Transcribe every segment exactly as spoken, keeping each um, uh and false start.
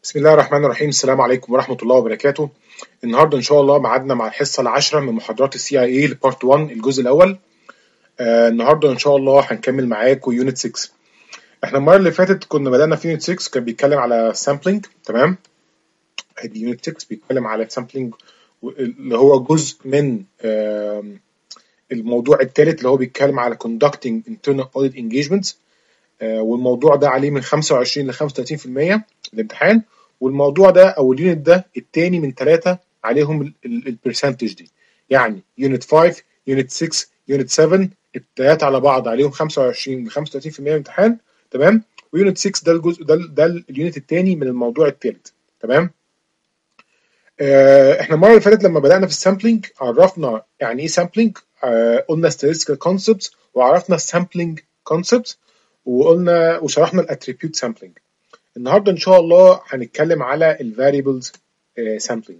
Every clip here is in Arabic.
بسم الله الرحمن الرحيم. السلام عليكم ورحمة الله وبركاته. النهارده إن شاء الله ميعادنا مع الحصة العاشرة من محاضرات السي اي اي لبارت واحد الجزء الأول. آه النهارده إن شاء الله هنكمل معاكم يونت ستة. إحنا المرة اللي فاتت كنا بدأنا في يونت ستة، كان بيتكلم على سامبلينج. تمام، ادي يونت ستة بيتكلم على سامبلينج اللي هو جزء من آه الموضوع الثالث اللي هو بيتكلم على conducting internal audit engagements. آه والموضوع ده عليه من خمسة وعشرين ل خمسة وثلاثين في المية الامتحان، والموضوع ده او اليونت ده التاني من ثلاثة عليهم البرسنتج دي، يعني يونت خمسة، يونت ستة، يونت سبعة، الثلاثه على بعض عليهم خمسة وعشرين ل خمسة وثلاثين في المية امتحان. تمام، ويونت ستة ده الجزء ده ده اليونت الثاني من الموضوع الثالث. تمام. آه احنا المره اللي فاتت لما بدانا في السامبلينج عرفنا يعني ايه سامبلينج. آه قلنا statistical concepts وعرفنا السامبلينج concepts، وقلنا وشرحنا الاتريبيوت سامبلينج. النهارده ان شاء الله هنتكلم على الفاريبلز سامبلينج.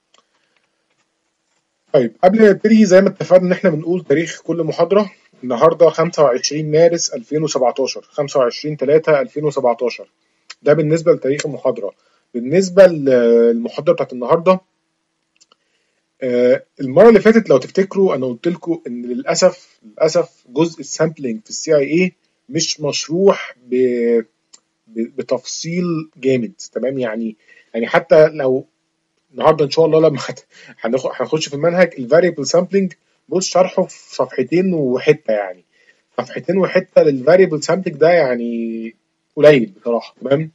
طيب قبل ما نبتدي زي ما اتفقنا ان احنا بنقول تاريخ كل محاضره. النهارده خمسة وعشرين مارس ألفين وسبعتاشر، خمسة وعشرين ثلاثة ألفين وسبعتاشر. ده بالنسبه لتاريخ المحاضره. بالنسبه للمحاضره بتاعت النهارده، المره اللي فاتت لو تفتكروا انا قلت لكم ان للاسف للاسف جزء السامبلينج في السي اي اي مش مشروح ب بتفصيل جامد. تمام، يعني يعني حتى لو النهارده ان شاء الله لما هنخش في المنهج الفاريبل سامبلينج، بص شرحه في صفحتين وحته، يعني صفحتين وحته للفاريبل سامبلينج ده يعني قليل بصراحه. تمام،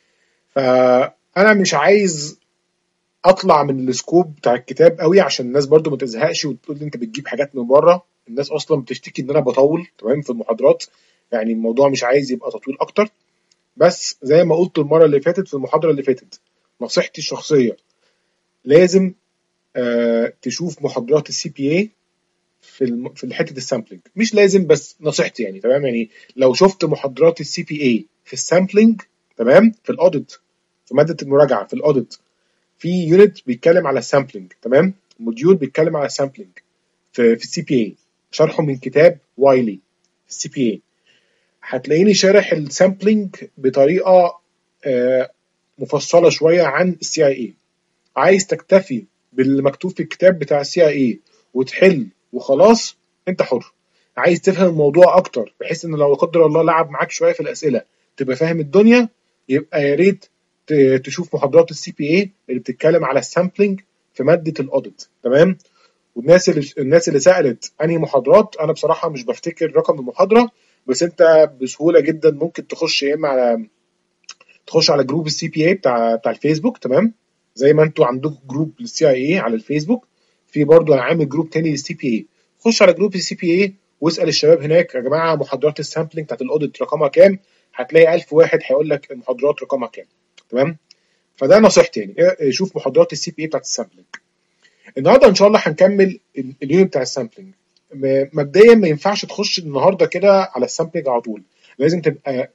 فانا مش عايز اطلع من السكوب بتاع الكتاب قوي عشان الناس برضو ما تزهقش وتقول لي انت بتجيب حاجات من بره. الناس اصلا بتشتكي ان انا بطول تمام في المحاضرات، يعني الموضوع مش عايز يبقى تطويل اكتر. بس زي ما قلت المره اللي فاتت في المحاضره اللي فاتت، نصيحتي الشخصيه لازم آه تشوف محاضرات السي بي اي في الم... في حته السامبلينج. مش لازم بس نصيحتي يعني. تمام، يعني لو شفت محاضرات السي بي اي في السامبلينج، تمام، في الاوديت، في ماده المراجعه في الاوديت، في يونت بيتكلم على السامبلينج. تمام، موديول بيتكلم على السامبلينج في في السي بي اي، شرحه من كتاب وايلي في السي بي اي. هتلاقيني شارح السامبلينج بطريقه آه مفصله شويه عن السي اي اي. عايز تكتفي باللي مكتوب في الكتاب بتاع السي اي اي وتحل وخلاص، انت حر. عايز تفهم الموضوع اكتر بحيث ان لو قدر الله لعب معاك شويه في الاسئله تبقى فاهم الدنيا، يبقى يا ريت تشوف محاضرات السي بي اي اللي بتتكلم على السامبلينج في ماده الاوديت. تمام، والناس اللي الناس اللي سالت انهي محاضرات، انا بصراحه مش بفتكر رقم المحاضره، بس انت بسهوله جدا ممكن تخش يا اما على تخش على جروب السي بي اي بتاع بتاع الفيسبوك. تمام، زي ما انتوا عندكم جروب للسي اي اي على الفيسبوك، في برضه انا عامل جروب تاني للسي بي اي. خش على جروب السي بي اي واسال الشباب هناك يا جماعه محاضرات السامبلينج بتاعت الاوديت رقمها كام، هتلاقي ألف واحد هيقول لك المحاضرات رقمها كام. تمام، فده نصيحتي يعني، شوف محاضرات السي بي اي بتاعت السامبلينج. النهارده ان شاء الله هنكمل اليونت بتاع السامبلينج. مبدئيا ما ينفعش تخش النهارده كده على السامبلينج على طول، لازم تبقى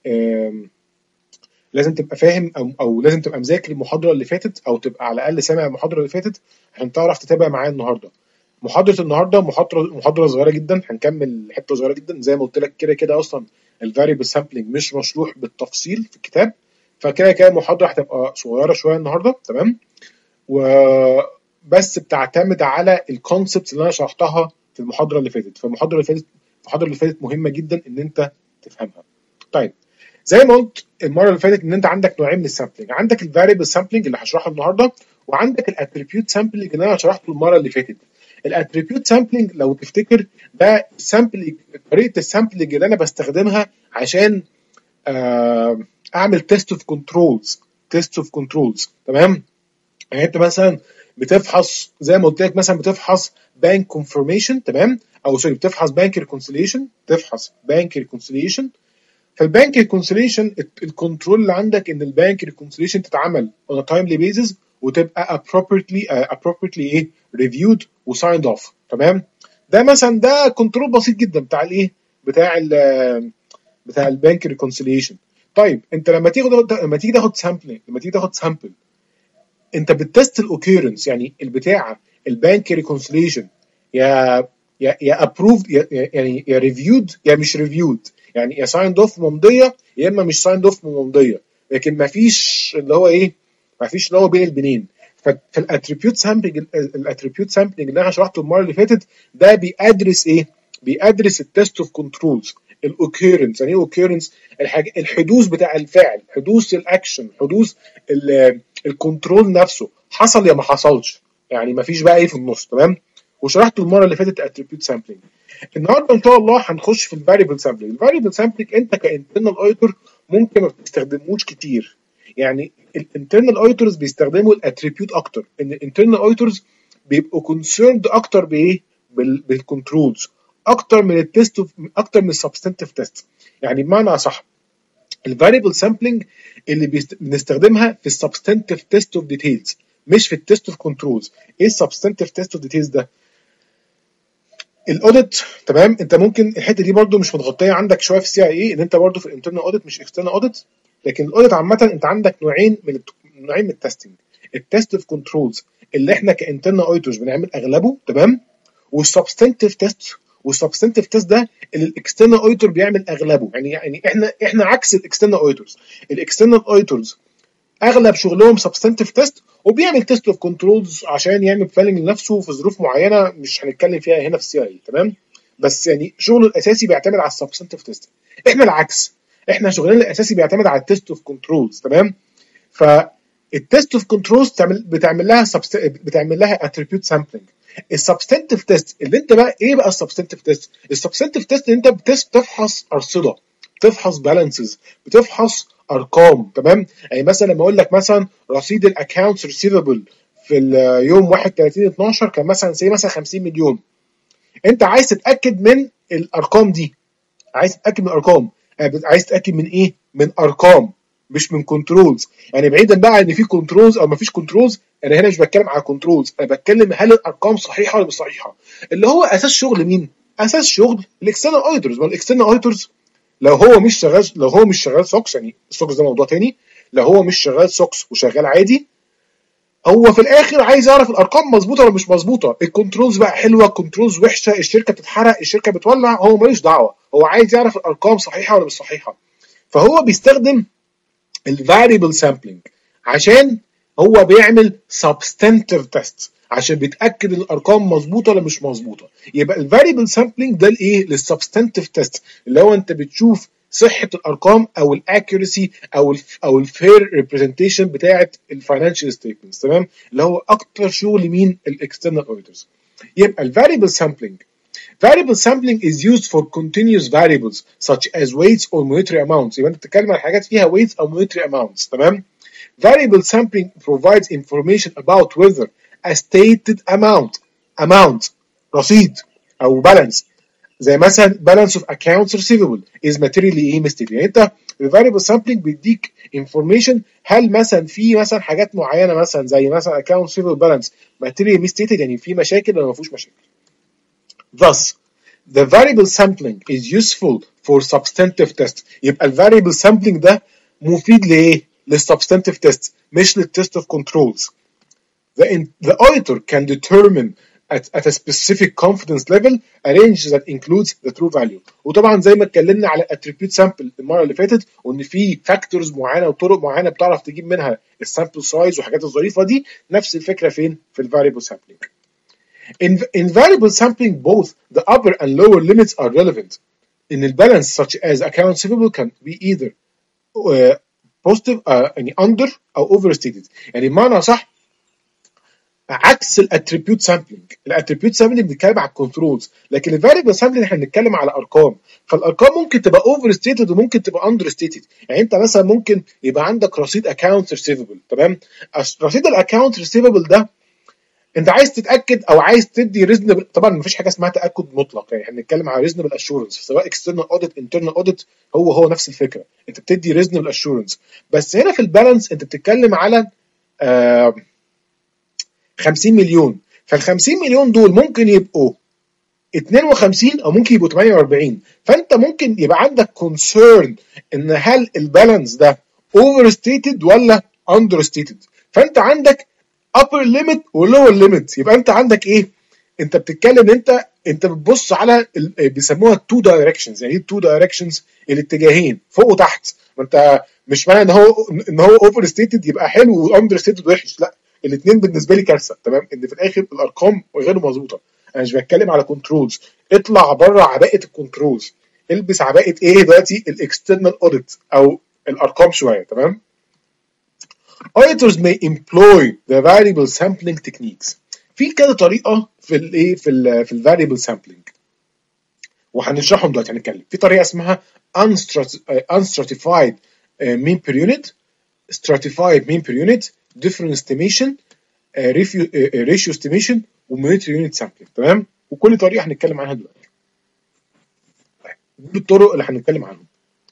لازم تبقى فاهم او او لازم تبقى مذاكر المحاضره اللي فاتت، او تبقى على الاقل سامع المحاضره اللي فاتت عشان تعرف تتابع معايا النهارده. محاضره النهارده محاضره محاضره صغيره جدا، هنكمل حته صغيره جدا زي ما قلت لك. كده كده اصلا الفاريبل سامبلينج مش مشروح بالتفصيل في الكتاب، فكده كده المحاضره هتبقى صغيره شويه النهارده. تمام، وبس بتعتمد على الكونسبتس اللي انا شرحتها في المحاضره اللي فاتت. فالمحاضره اللي فاتت المحاضره اللي فاتت مهمه جدا ان انت تفهمها. طيب، زي ما قلت المره اللي فاتت ان انت عندك نوعين من السامبلينج، عندك الفاريبل سامبلينج اللي هشرحه النهارده، وعندك الاتريبيوت سامبلينج اللي انا شرحته المره اللي فاتت. الاتريبيوت سامبلينج لو تفتكر ده السامبلينج، طريقه السامبلينج اللي انا بستخدمها عشان اعمل تيست اوف كنترولز تيست اوف كنترولز تمام، يعني انت مثلا بتفحص زي ما قلت لك، مثلا بتفحص بانك كونفirmation، تمام، او سوري بتفحص بانك ريكونسيليشن تفحص بانك ريكونسيليشن. فالبانك ريكونسيليشن الكنترول اللي عندك ان البانك ريكونسيليشن تتعمل on a timely basis وتبقى appropriately uh, appropriately ايه reviewed وsigned off. تمام، ده مثلا ده كنترول بسيط جدا بتاع الايه بتاع ال بتاع البانك ريكونسيليشن. طيب انت لما تيجي لما تيجي تاخد سامبل لما تيجي تاخد سامبل انت بتست الاوكيرنس، يعني البتاع البانك ريكونسيليشن يا يا يا ابروفد يعني يا ريفيود يا مش ريفيود، يعني يا سايند اوف ممضيه يا اما مش سايند اوف ممضيه، لكن ما فيش اللي هو ايه ما فيش اللي هو بين البنين. ففي الاتريبيوت سامبلنج الاتريبيوت سامبلنج اللي انا شرحته المره اللي فاتت ده بيدرس ايه؟ بيدرس التست اوف كنترولز، الاوكيرنس. يعني ايه اوكيرنس؟ الحاجه الحدوث بتاع الفعل، حدوث الاكشن، حدوث الكنترول نفسه، حصل يا ما حصلش، يعني ما فيش بقى ايه في النص. تمام. وشرحت المره اللي فاتت اتريبيوت سامبلنج. النهارده ان شاء الله هنخش في الفاريبل سامبلنج. الفاريبل سامبلنج انت كانترنال اوديتور ممكن ما بتستخدموش كتير. يعني الانترنال اوديتورز بيستخدموا الاتريبيوت اكتر، ان الانترنال اوديتورز بيبقوا كونسيرند اكتر بايه؟ بالكنترولز اكتر من التست، اكتر من السبستنتيف تيست. يعني بمعنى اصح الفاريبل سامبلنج اللي بيست... بنستخدمها في السبستنتيف تيست اوف ديتيلز مش في التيست اوف كنترولز. ايه السبستنتيف تيست اوف ديتيلز ده؟ الاوديت. تمام. انت ممكن الحته دي برده مش متغطيه عندك شويه في السي اي اي، ان انت برده في الانترنال اوديت مش اكسترنال اوديت. لكن الاوديت عامه انت عندك نوعين من الت... نوعين من التستنج. التست اوف كنترولز اللي احنا كانترنال اوديتورز بنعمل اغلبه، تمام، والسبستنتيف تيست. والسبستنتيف تيست ده اللي الاكسترنال اوديتور بيعمل اغلبه. يعني يعني احنا احنا عكس الاكسترنال اوديتورز. الاكسترنال اوديتورز اغلب شغلهم سبستنتيف تيست، وبيعمل تيست اوف كنترولز عشان يعمل بلاننج لنفسه في ظروف معينه مش هنتكلم فيها هنا في السي اي. تمام. بس يعني شغله الاساسي بيعتمد على السبستنتيف تيست. احنا العكس، احنا شغلنا الاساسي بيعتمد على التيست اوف كنترولز. تمام. فالتيست اوف كنترولز بتعمل بتعمل لها سبست... بتعمل لها اتريبيوت سامبلنج. السبستنتيف تيست اللي انت بقى ايه بقى السبستنتيف تيست؟ السبستنتيف تيست انت بتفحص ارصده، بتفحص بالانسز، بتفحص ارقام. تمام. يعني مثلا لما اقول لك مثلا رصيد الاكونتس ريسيفبل في اليوم واحد وثلاثين اتناشر كان مثلا زي مثلا خمسين مليون، انت عايز تتاكد من الارقام دي، عايز تتاكد من الارقام. عايز تتاكد من ايه؟ من ارقام مش من كنترولز. يعني بعيدا بقى ان في كنترولز او ما فيش كنترولز، انا هنا مش بتكلم على كنترولز، انا بتكلم هل الارقام صحيحه ولا مش صحيحه، اللي هو اساس شغل مين؟ اساس شغل الاكسترنال اوديتورز. ما الاكسترنال اوديتورز لو هو مش شغال لو هو مش شغال سوكس، يعني السوكس ده موضوع تاني، لو هو مش شغال سوكس وشغال عادي، هو في الاخر عايز يعرف الارقام مظبوطه ولا مش مظبوطه. الكنترولز بقى حلوه، كنترولز وحشه، الشركه بتتحرق، الشركه بتولع، هو ماليش دعوه، هو عايز يعرف الارقام صحيحه ولا مش صحيحه. فهو بيستخدم الفاريبل سامبلنج عشان هو بيعمل سبستنتيف تيست، عشان بيتاكد الارقام مظبوطه ولا مش مظبوطه. يبقى الفاريبل سامبلنج ده الايه؟ للسبستنتيف تيست، اللي هو انت بتشوف صحه الارقام او الاكيورسي او ال او الفير ريبريزنتيشن بتاعه الفاينانشال ستيتمنتس. تمام. اللي هو اكتر شغل مين؟ الاكسترنال اوديتورز. يبقى الفاريبل سامبلنج Variable sampling is used for continuous variables such as weights or monetary amounts. يبقى انت بتتكلم عن حاجات فيها weights او monetary amounts. تمام. Variable sampling provides information about whether a stated amount amount رصيد او balance زي مثلا balance of accounts receivable is materially misstated. يعني انت الفاريبل سامبلنج بيديك information هل مثلا في مثلا حاجات معينه مثلا زي مثلا account receivable balance materially misstated، يعني في مشاكل ولا ما فيهوش مشاكل. Thus, the variable sampling is useful for substantive test. يبقى ال variable sampling ده مفيد لإيه؟ للsubstantive test مش للtest of controls. The, in, the auditor can determine at, at a specific confidence level a range that includes the true value. وطبعا زي ما اتكلمنا على attribute sample المرة اللي فاتت، وإن في factors معينة وطرق معينة بتعرف تجيب منها الsample size وحاجات الظريفة دي، نفس الفكرة فين؟ في ال variable sampling. In, in variable sampling, both the upper and lower limits are relevant. In the balance, such as account receivable, can be either uh, positive, uh, يعني under أو overstated. يعني بمعنى صح عكس الاتريبيوت سامبلنج. الاتريبيوت سامبلنج بنتكلم على الكنترولز، لكن الفاريبل سامبلنج احنا بنتكلم على ارقام. فالارقام ممكن تبقى overstated وممكن تبقى understated. يعني انت مثلا ممكن يبقى عندك رصيد account receivable. تمام. رصيد الاكونت ريسيفبل ده انت عايز تتاكد او عايز تدي ريزنبل. طبعا مفيش حاجه اسمها تاكد مطلق، يعني احنا بنتكلم على ريزنبل اشورنس، سواء اكسترنال اوديت انترنال اوديت، هو هو نفس الفكره، انت بتدي ريزنبل اشورنس. بس هنا في البالانس انت بتتكلم على آه خمسين مليون، فال خمسين مليون دول ممكن يبقوا اتنين وخمسين او ممكن يبقوا تمانية واربعين. فانت ممكن يبقى عندك كونسيرن ان هل البالانس ده اوفر ستيتد ولا اندر ستيتد. فانت عندك upper limit و lower limit. يبقى انت عندك ايه؟ انت بتتكلم انت انت بتبص على ال- بيسموها التو دايركشنز. يعني ايه التو دايركشنز؟ الاتجاهين فوق وتحت. ما انت مش معنى ان هو ان هو اوفر ستيتد يبقى حلو واندر ستيتد وحش، لا، الاثنين بالنسبه لي كارثه. تمام، ان في الاخر الارقام غير مظبوطه. انا مش بتكلم على كنترولز، اطلع بره عباءه الكنترولز، البس عباءه ايه دلوقتي؟ الاكسترنال اوديت او الارقام شويه. تمام. Auditors may employ the variable sampling techniques. في كذا طريقه في الايه في ال في الفاريبل سامبلنج، وهنشرحهم دلوقتي. هنتكلم في طريقه اسمها unstratified mean per unit, stratified mean per unit, different estimation, ratio estimation، ومونيتري يونت سامبلنج. تمام، وكل طريقه هنتكلم عنها دلوقتي. دي الطرق اللي هنتكلم عنهم.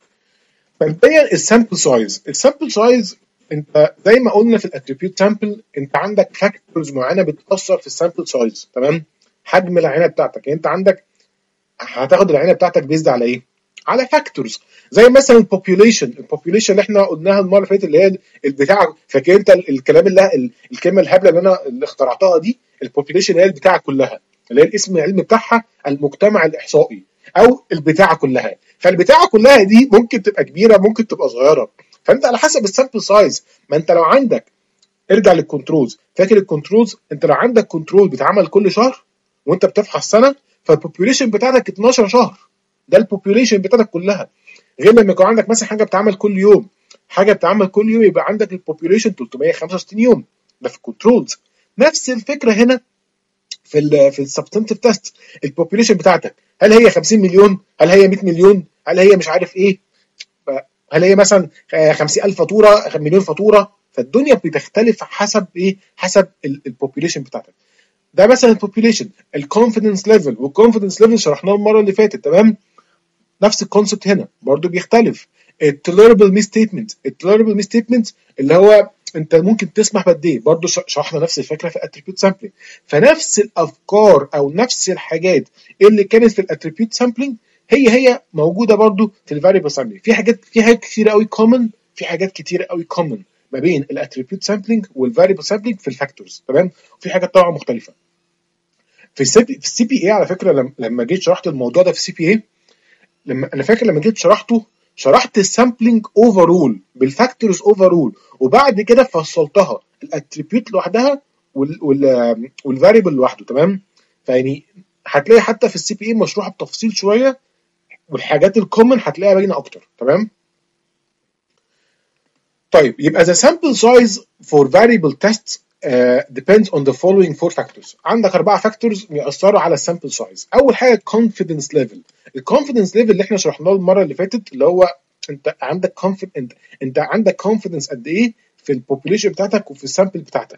مبدئيا السامبل سايز. السامبل سايز انت زي ما قلنا في الاتريبيوت سامبل، انت عندك فاكتورز معينه بتاثر في السامبل سايز. تمام، حجم العينه بتاعتك. يعني انت عندك هتاخد العينه بتاعتك بيزد على ايه؟ على فاكتورز زي مثلا البوبيوليشن. البوبيوليشن اللي احنا قلناها المره اللي فاتت، اللي هي البتاع، فاكر انت الكلام اللي الكلمه الهبله اللي انا اللي اخترعتها دي؟ البوبيوليشن هي البتاع كلها، اللي هي الاسم العلمي بتاعها المجتمع الاحصائي او البتاعه كلها. فالبتاعه كلها دي ممكن تبقى كبيره ممكن تبقى صغيره، فانت على حسب السامبل سايز. ما انت لو عندك، ارجع للكنترولز، فاكر الكنترولز؟ انت لو عندك كنترول بيتعمل كل شهر وانت بتفحص سنه، فالبوبيوليشن بتاعتك اتناشر شهر، ده البوبيوليشن بتاعتك كلها. غير لما يكون عندك مثلا حاجه بتتعمل كل يوم، حاجه بتتعمل كل يوم يبقى عندك البوبيوليشن تلتمية وخمسة وستين يوم، ده في الكنترولز. نفس الفكره هنا في ال في السبستنتيف تيست. البوبيوليشن بتاعتك هل هي خمسين مليون؟ هل هي مية مليون؟ هل هي مش عارف ايه؟ هل هي مثلا خمسين ألف فاتوره، مليون فاتوره؟ فالدنيا بتختلف حسب ايه؟ حسب البوبيوليشن بتاعتك. ده مثلا البوبيوليشن. الكونفيدنس ليفل، والكونفيدنس ليفل شرحناه المره اللي فاتت. تمام، نفس الكونسبت هنا برضو بيختلف. التوليربل مي ستيتمنت. التوليربل مي ستيتمنت اللي هو انت ممكن تسمح بقد ايه، برضو شرحنا نفس الفكره في الاتريبيوت سامبلينج. فنفس الافكار او نفس الحاجات اللي كانت في الاتريبيوت سامبلينج هي هي موجوده برضو في الفاريبل سامبلينج. في حاجات في حاجات كتير قوي كومن، في حاجات كتير قوي كومن ما بين الاتريبيوت سامبلينج والفاريبل سامبلينج في الفاكتورز. تمام، وفي حاجات طبعا مختلفه في السي في السي بي اي. على فكره لما جيت شرحت الموضوع ده في السي بي اي، لما انا فاكر لما جيت شرحته، شرحت السامبلينج اوفرول بالفاكتورز اوفرول، وبعد كده فصلتها الاتريبيوت لوحدها وال والفاريبل لوحده. تمام، فيعني هتلاقي حتى في السي بي اي مشروحه بتفصيل شويه، والحاجات الكومن هتلاقيها باينه اكتر. تمام. طيب يبقى the sample size for variable tests uh, depends on the following four factors. عندك أربعة فاكتورز بيأثروا على السامبل سايز. أول حاجة confidence level. الكونفيدنس ليفل اللي احنا شرحناه المرة اللي فاتت، اللي هو أنت عندك confidence، أنت, أنت عندك confidence قد إيه في البوبوليشن بتاعتك وفي السامبل بتاعتك.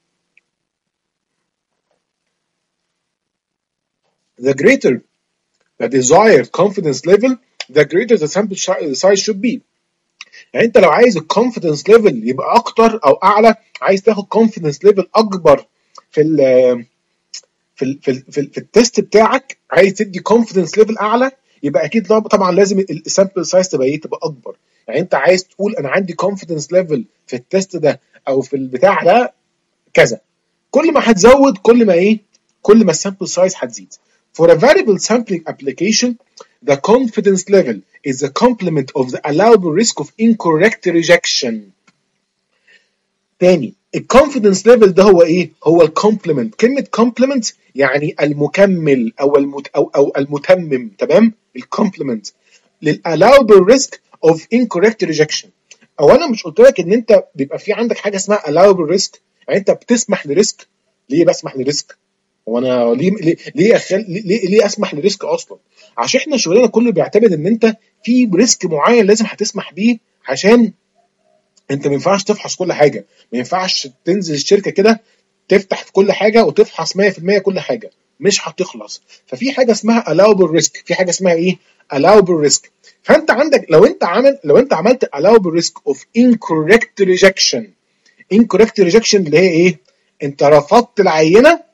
The greater the desired confidence level, the greater the sample size should be. يعني انت لو عايز الكونفيدنس ليفل يبقى اكتر او اعلى، عايز تاخد كونفيدنس ليفل اكبر في ال في ال في ال في, ال في التست بتاعك، عايز تدي كونفيدنس ليفل اعلى، يبقى اكيد طبعا لازم السامبل سايز تبقى ايه؟ تبقى اكبر. يعني انت عايز تقول انا عندي كونفيدنس ليفل في التست ده او في البتاع ده كذا، كل ما هتزود كل ما ايه؟ كل ما السامبل سايز هتزيد. For a variable sampling application, the confidence level is the complement of the allowable risk of incorrect rejection. تاني، الكونفيدنس ليفل ده هو ايه؟ هو الكومبلمنت. كلمة كومبلمنت يعني المكمل او المت او او المتمم. تمام؟ الكومبلمنت للallowable risk of incorrect rejection. او انا مش قلت لك ان انت بيبقى في عندك حاجه اسمها allowable risk؟ يعني انت بتسمح لريسك. ليه بسمح لريسك؟ هو انا ليه ليه ليه, أخل... ليه ليه اسمح لريسك اصلا؟ عشان احنا شغلنا كله بيعتمد ان انت في ريسك معين لازم هتسمح بيه، عشان انت ما ينفعش تفحص كل حاجه، ما ينفعش تنزل الشركه كده تفتح في كل حاجه وتفحص مية في المية كل حاجه، مش هتخلص. ففي حاجه اسمها allowable risk، في حاجه اسمها ايه؟ allowable risk. فانت عندك لو انت عامل لو انت عملت allowable risk of incorrect rejection. incorrect rejection اللي هي ايه؟ انت رفضت العينه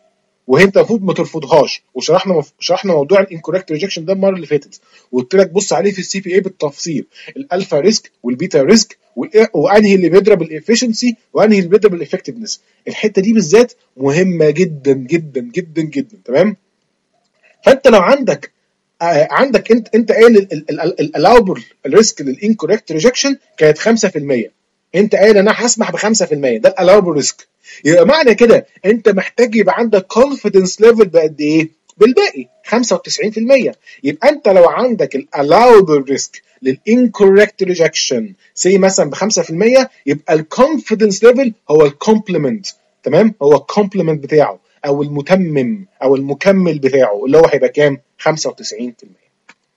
وانت المفروض ما ترفضهاش. وشرحنا مف... شرحنا موضوع الانكوركت ريجكشن ده المره اللي فاتت، وقلت لك بص عليه في السي بي اي بالتفصيل، الالفا ريسك والبيتا ريسك، وانهي اللي بيضرب الافشنسي وانهي اللي بيضرب الافكتفنس. الحته دي بالذات مهمه جدا جدا جدا جدا. تمام. فانت لو عندك آه عندك انت انت قايل الالاوبل الريسك للانكوركت ريجكشن كانت خمسة في المية، انت قايل انا هسمح ب خمسة في المية، ده الالاوبل ريسك. يبقى معنى كده انت محتاج يبقى عندك كونفيدنس ليفل بقد ايه؟ بالباقي خمسة وتسعين في المية. يبقى انت لو عندك الالاوبل ريسك للانكوركت ريجكشن سي مثلا ب خمسة في المية، يبقى الكونفيدنس ليفل هو الكومبلمنت. تمام، هو الكومبلمنت بتاعه او المتمم او المكمل بتاعه اللي هو هيبقى كام؟ خمسة وتسعين في المية.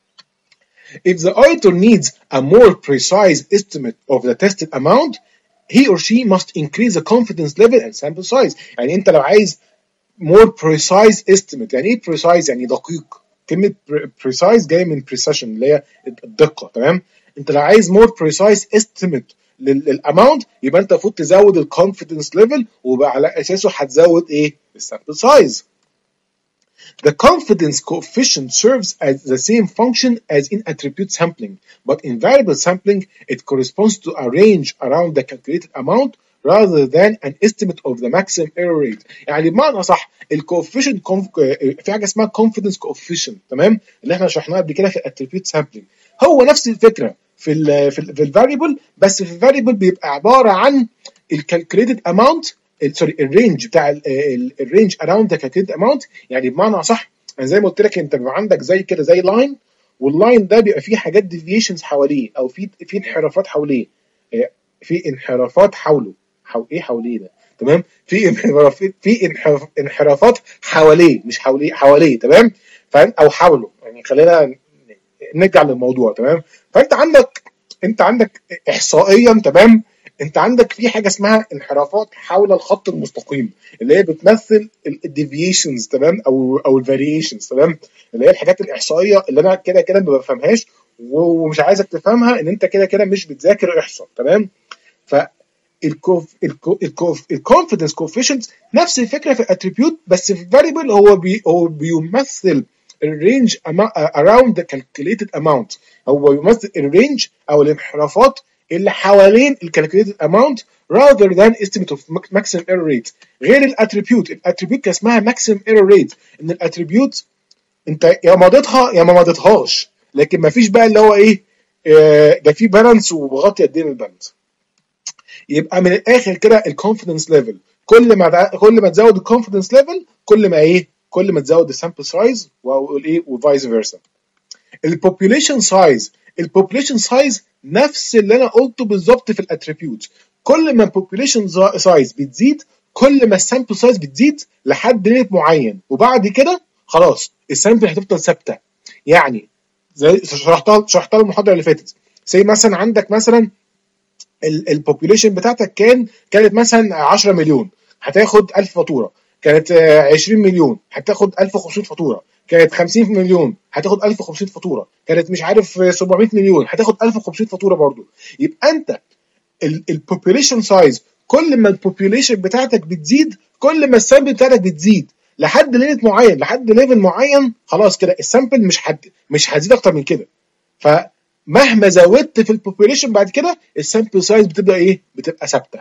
If the auditor needs a more precise estimate of the tested amount, he or she must increase the confidence level and sample size. يعني انت لو عايز more precise estimate، يعني ايه precise؟ يعني دقيق. كلمة precise جاية من precision اللي هي الدقة. تمام. انت لو عايز more precise estimate للاماونت يبقى انت المفروض تزود الكونفيدنس ليفل، وبقى على اساسه هتزود ايه؟ السامبل سايز. The confidence coefficient serves as the same function as in attribute sampling, but in variable sampling it corresponds to a range around the calculated amount rather than an estimate of the maximum error rate. يعني بمعنى صح الكوفيشنت كونف... في حاجه اسمها confidence coefficient، تمام، اللي احنا شرحناها قبل كده في الاتريبيوت سامبلينج. هو نفس الفكره في ال في ال في الفاريبل، بس في الفاريبل بيبقى عباره عن الكالكوليتد اماونت، سوري الرينج بتاع الرينج اراوند ذا كالكوليتد اماونت. يعني بمعنى صح انا زي ما قلت لك انت بيبقى عندك زي كده زي لاين، واللاين ده بيبقى فيه حاجات ديفيشنز حواليه او في في انحرافات حواليه، في انحرافات حوله حو ايه حواليه ده. تمام، في انحرافات في انحراف انحرافات حواليه مش حواليه حواليه. تمام، فاهم؟ او حوله، يعني خلينا نرجع للموضوع. تمام. فانت عندك انت عندك احصائيا، تمام، انت عندك في حاجه اسمها انحرافات حول الخط المستقيم اللي هي بتمثل الديفيشنز، تمام، او او الفاريشنز، تمام، اللي هي الحاجات الاحصائيه اللي انا كده كده ما بفهمهاش ومش عايزك تفهمها ان انت كده كده مش بتذاكر احصاء. تمام. ف الكوف الكوف الكونفيدنس كوفيشنت نفس الفكره في الاتريبيوت، بس في فاريبل هو بي هو بيمثل الرينج around the calculated amount. هو بيمثل الرينج او الانحرافات اللي حوالين الكالكوليتد اماونت rather than estimate of maximum error rate. غير الاتريبيوت، الاتريبيوت كان اسمها maximum error rate، ان الاتريبيوت انت يا مضيتها يا ما مضيتهاش، لكن ما فيش بقى اللي هو ايه اه ده في بالانس وبغطي قد ايه من البالانس. يبقى من الاخر كده الكونفيدنس ليفل كل ما كل ما تزود الكونفيدنس ليفل كل ما ايه كل ما تزود السامبل سايز وايه وفايس فيرسا. البوبوليشن سايز البوبوليشن سايز نفس اللي انا قلته بالظبط في الاتريبيوت. كل ما البوبوليشن سايز بتزيد كل ما السامبل سايز بتزيد لحد ليميت معين، وبعد كده خلاص السامبل هتفضل ثابته. يعني زي شرحتها شرحتها المحاضره اللي فاتت، زي مثلا عندك مثلا البوبوليشن بتاعتك كان كانت مثلا عشرة مليون هتاخد ألف فاتوره، كانت عشرين مليون هتاخد ألف وخمسمية فاتوره، كانت خمسين مليون هتاخد ألف وخمسمية فاتوره، كانت مش عارف سبعمية مليون هتاخد ألف وخمسمية فاتوره برضو. يبقى انت البوبوليشن سايز كل ما البوبوليشن بتاعتك بتزيد كل ما السامبل بتاعتك بتزيد لحد ليميت معين، لحد ليفل معين، خلاص كده السامبل مش حد مش هتزيد اكتر من كده. فمهما زودت في البوبوليشن بعد كده السامبل سايز بتبقى ايه؟ بتبقى ثابته.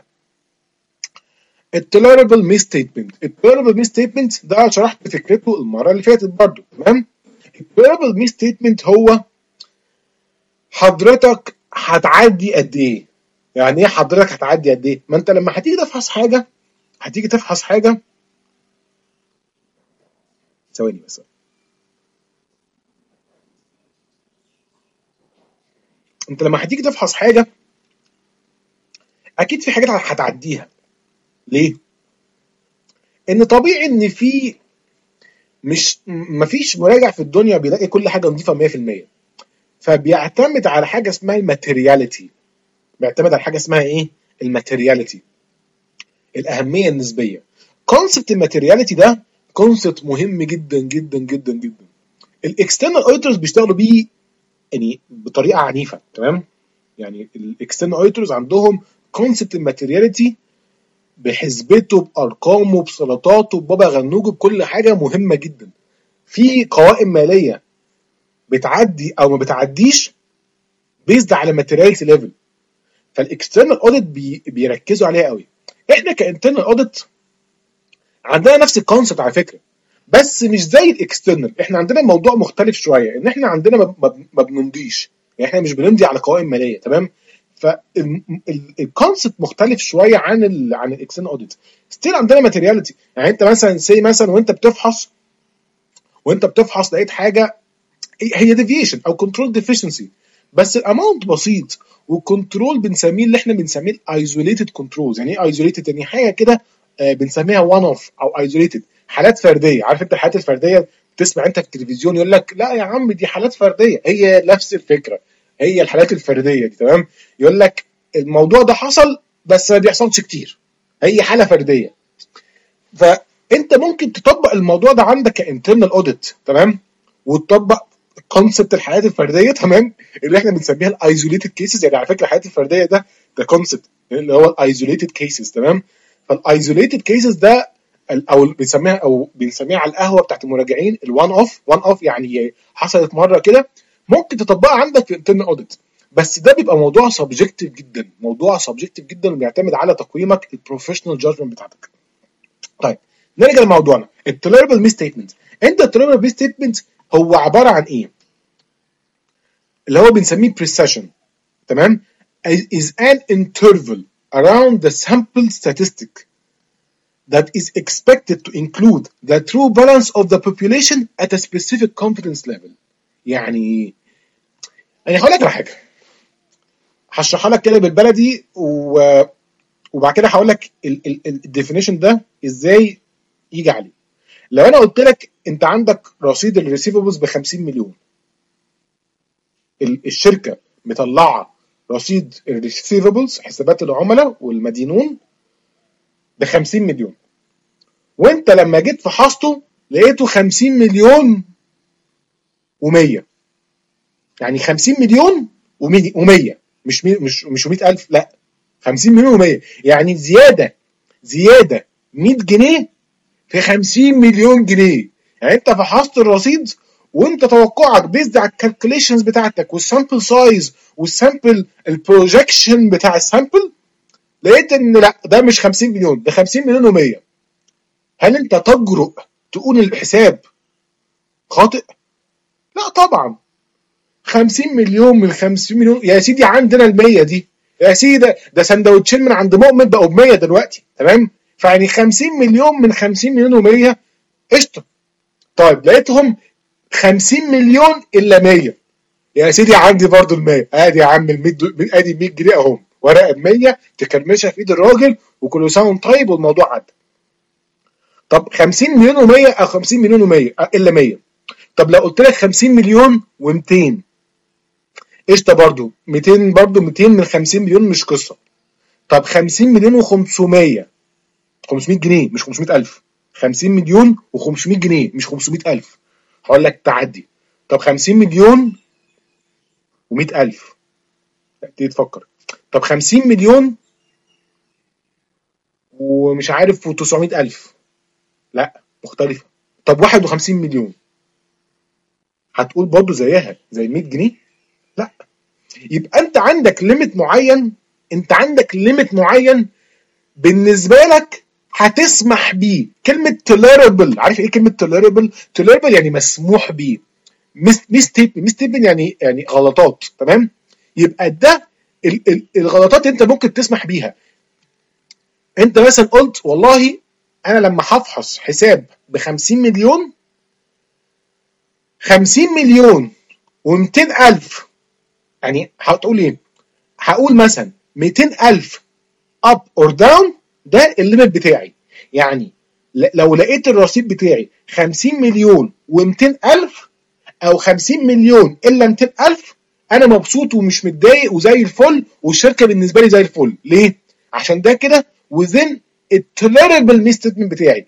التوليربل ميس ستيتمنت التوليربل ميس ستيتمنت ده شرحت فكرته المره اللي فاتت برضو. تمام. التوليربل ميس ستيتمنت هو حضرتك هتعدي قد ايه؟ يعني ايه حضرتك هتعدي قد ايه؟ ما انت لما هتيجي تفحص حاجه هتيجي تفحص حاجه ثواني بس انت لما هتيجي تفحص حاجه اكيد في حاجات هتعديها. ليه؟ ان طبيعي ان في مش مفيش مراجع في الدنيا بيلاقي كل حاجه نظيفه مية في المية، فبيعتمد على حاجه اسمها الماتيرياليتي. بيعتمد على حاجه اسمها ايه؟ الماتيرياليتي، الاهميه النسبيه. كونسبت الماتيرياليتي ده كونسبت مهم جدا جدا جدا جدا. الاكسترنال اوديتورز بيشتغلوا بيه يعني بطريقه عنيفه. تمام. يعني الاكسترنال اوديتورز عندهم كونسبت الماتيرياليتي بحسبته بارقامه بسلطاته ببابا غنوجه بكل حاجه مهمه جدا. في قوائم ماليه بتعدي او ما بتعديش بيزد على ماتيريالتي ليفل، فالاكسترنال اوديت بي بيركزوا عليها قوي. احنا كانترنال اوديت عندنا نفس الكونسبت على فكره، بس مش زي الاكسترنال. احنا عندنا موضوع مختلف شويه، ان احنا عندنا ما بنمضيش، يعني احنا مش بنمضي على قوائم ماليه، تمام؟ فالكونسبت مختلف شويه عن ال عن الاكسترنال اوديت. ستيل عندنا ماتيرياليتي، يعني انت مثلا سي مثلا وانت بتفحص وانت بتفحص لقيت حاجه هي ديفيشن او كنترول ديفيشنسي، بس الاماونت بسيط، والكنترول بنسميه اللي احنا بنسميه الايزوليتد كنترولز. يعني ايه ايزوليتد؟ يعني حاجه كده آه بنسميها وان اوف او ايزوليتد، حالات فرديه. عارف انت الحالات الفرديه بتسمع انت في التلفزيون يقول لك لا يا عم دي حالات فرديه، هي نفس الفكره، هي الحالات الفرديه دي، تمام؟ يقول لك الموضوع ده حصل بس ما بيحصلش كتير، هي حاله فرديه. فانت ممكن تطبق الموضوع ده عندك كانترنال اوديت، تمام؟ وتطبق كونسبت الحالات الفرديه، تمام، اللي احنا بنسميها الايزوليتد كيسز. يعني على فكره الحالات الفرديه ده ده كونسبت اللي هو الايزوليتد كيسز، تمام؟ فالايزوليتد كيسز ده او بنسميها او بنسميها على القهوه بتاعت المراجعين الوان اوف. وان اوف يعني حصلت مره كده، ممكن تطبقها عندك في انترنال اوديت، بس ده بيبقى موضوع سبجكتيف جدا، موضوع سبجكتيف جدا وبيعتمد على تقييمك البروفيشنال جادجمنت بتاعتك. طيب نرجع لموضوعنا التوليربل ميس ستيتمنت. انت التوليربل ميس ستيتمنت هو عباره عن ايه؟ اللي هو بنسميه precision، تمام؟ is an interval around the sample statistic that is expected to include the true balance of the population at a specific confidence level. يعني يعني هقول لك على حاجه، هشرحها لك كده بالبلدي و... وبعد كده هقول لك الديفينيشن ده ازاي يجي عليه. لو انا قلت لك انت عندك رصيد الريسيفبلز ب خمسين مليون، الشركه مطلعه رصيد الريسيفبلز حسابات العملاء والمدينون ب خمسين مليون، وانت لما جيت فحصته لقيته خمسين مليون و100. يعني خمسين مليون و100، مش مش مش مئة ألف، لا خمسين مليون و100، يعني زياده زياده مئة جنيه في خمسين مليون جنيه. يعني انت فحصت الرصيد وانت توقعك بيزد على الكالكوليشنز بتاعتك والسامبل سايز والسامبل البروجكشن بتاع السامبل، لقيت ان لا ده مش خمسين مليون، ده خمسين مليون و100. هل انت تجرؤ تقول الحساب خاطئ؟ لا طبعا. خمسين مليون من خمسين مليون يا سيدي، عندنا ال100 دي يا سيدي، ده, ده سندوتشين من عند مؤمن بقوا ب100 دلوقتي، تمام؟ فيعني خمسين مليون من خمسين مليون و100 قشطه. طيب لقيتهم خمسين مليون الا مية، يا سيدي عندي برضو ال100، ادي يا عم ال100، ادي مية جنيه اهم، ورقه ب100 تكرمشها في ايد الراجل وكل سنه وانت طيب والموضوع عدى. طب خمسين مليون و100 او خمسين مليون و100 الا مية. طب لو قلت لك خمسين مليون و200 قشطه برضو، ميتين برضو، ميتين من خمسين مليون مش قصه. طب خمسين مليون و500، خمسمية جنيه مش خمسمية ألف، خمسين مليون و500 جنيه مش خمسمية ألف، هقول لك تعدي. طب خمسين مليون و100 ألف، تيجي تفكر. طب خمسين مليون ومش عارف و900 ألف، لا مختلفة. طب واحد وخمسين مليون، هتقول برضو زيها زي مية جنيه؟ لا. يبقى انت عندك ليميت معين، انت عندك ليميت معين بالنسبة لك هتسمح بيه. كلمة tolerable، عارف ايه كلمة tolerable؟ tolerable يعني مسموح بيه. ميستيبن ميستيبن يعني يعني غلطات، تمام؟ يبقى ده ال ال الغلطات انت ممكن تسمح بيها. انت مثلا قلت والله انا لما هفحص حساب ب خمسين مليون، خمسين مليون ومئتين ألف، يعني هتقول ايه؟ هقول مثلا مئتين ألف up or down، ده الليميت بتاعي. يعني لو لقيت الرصيد بتاعي خمسين مليون ومئتين ألف او خمسين مليون الا مئتين ألف، انا مبسوط ومش متضايق وزي الفل، والشركه بالنسبه لي زي الفل. ليه؟ عشان ده كده within التوليربل ميس ستيتمنت بتاعي،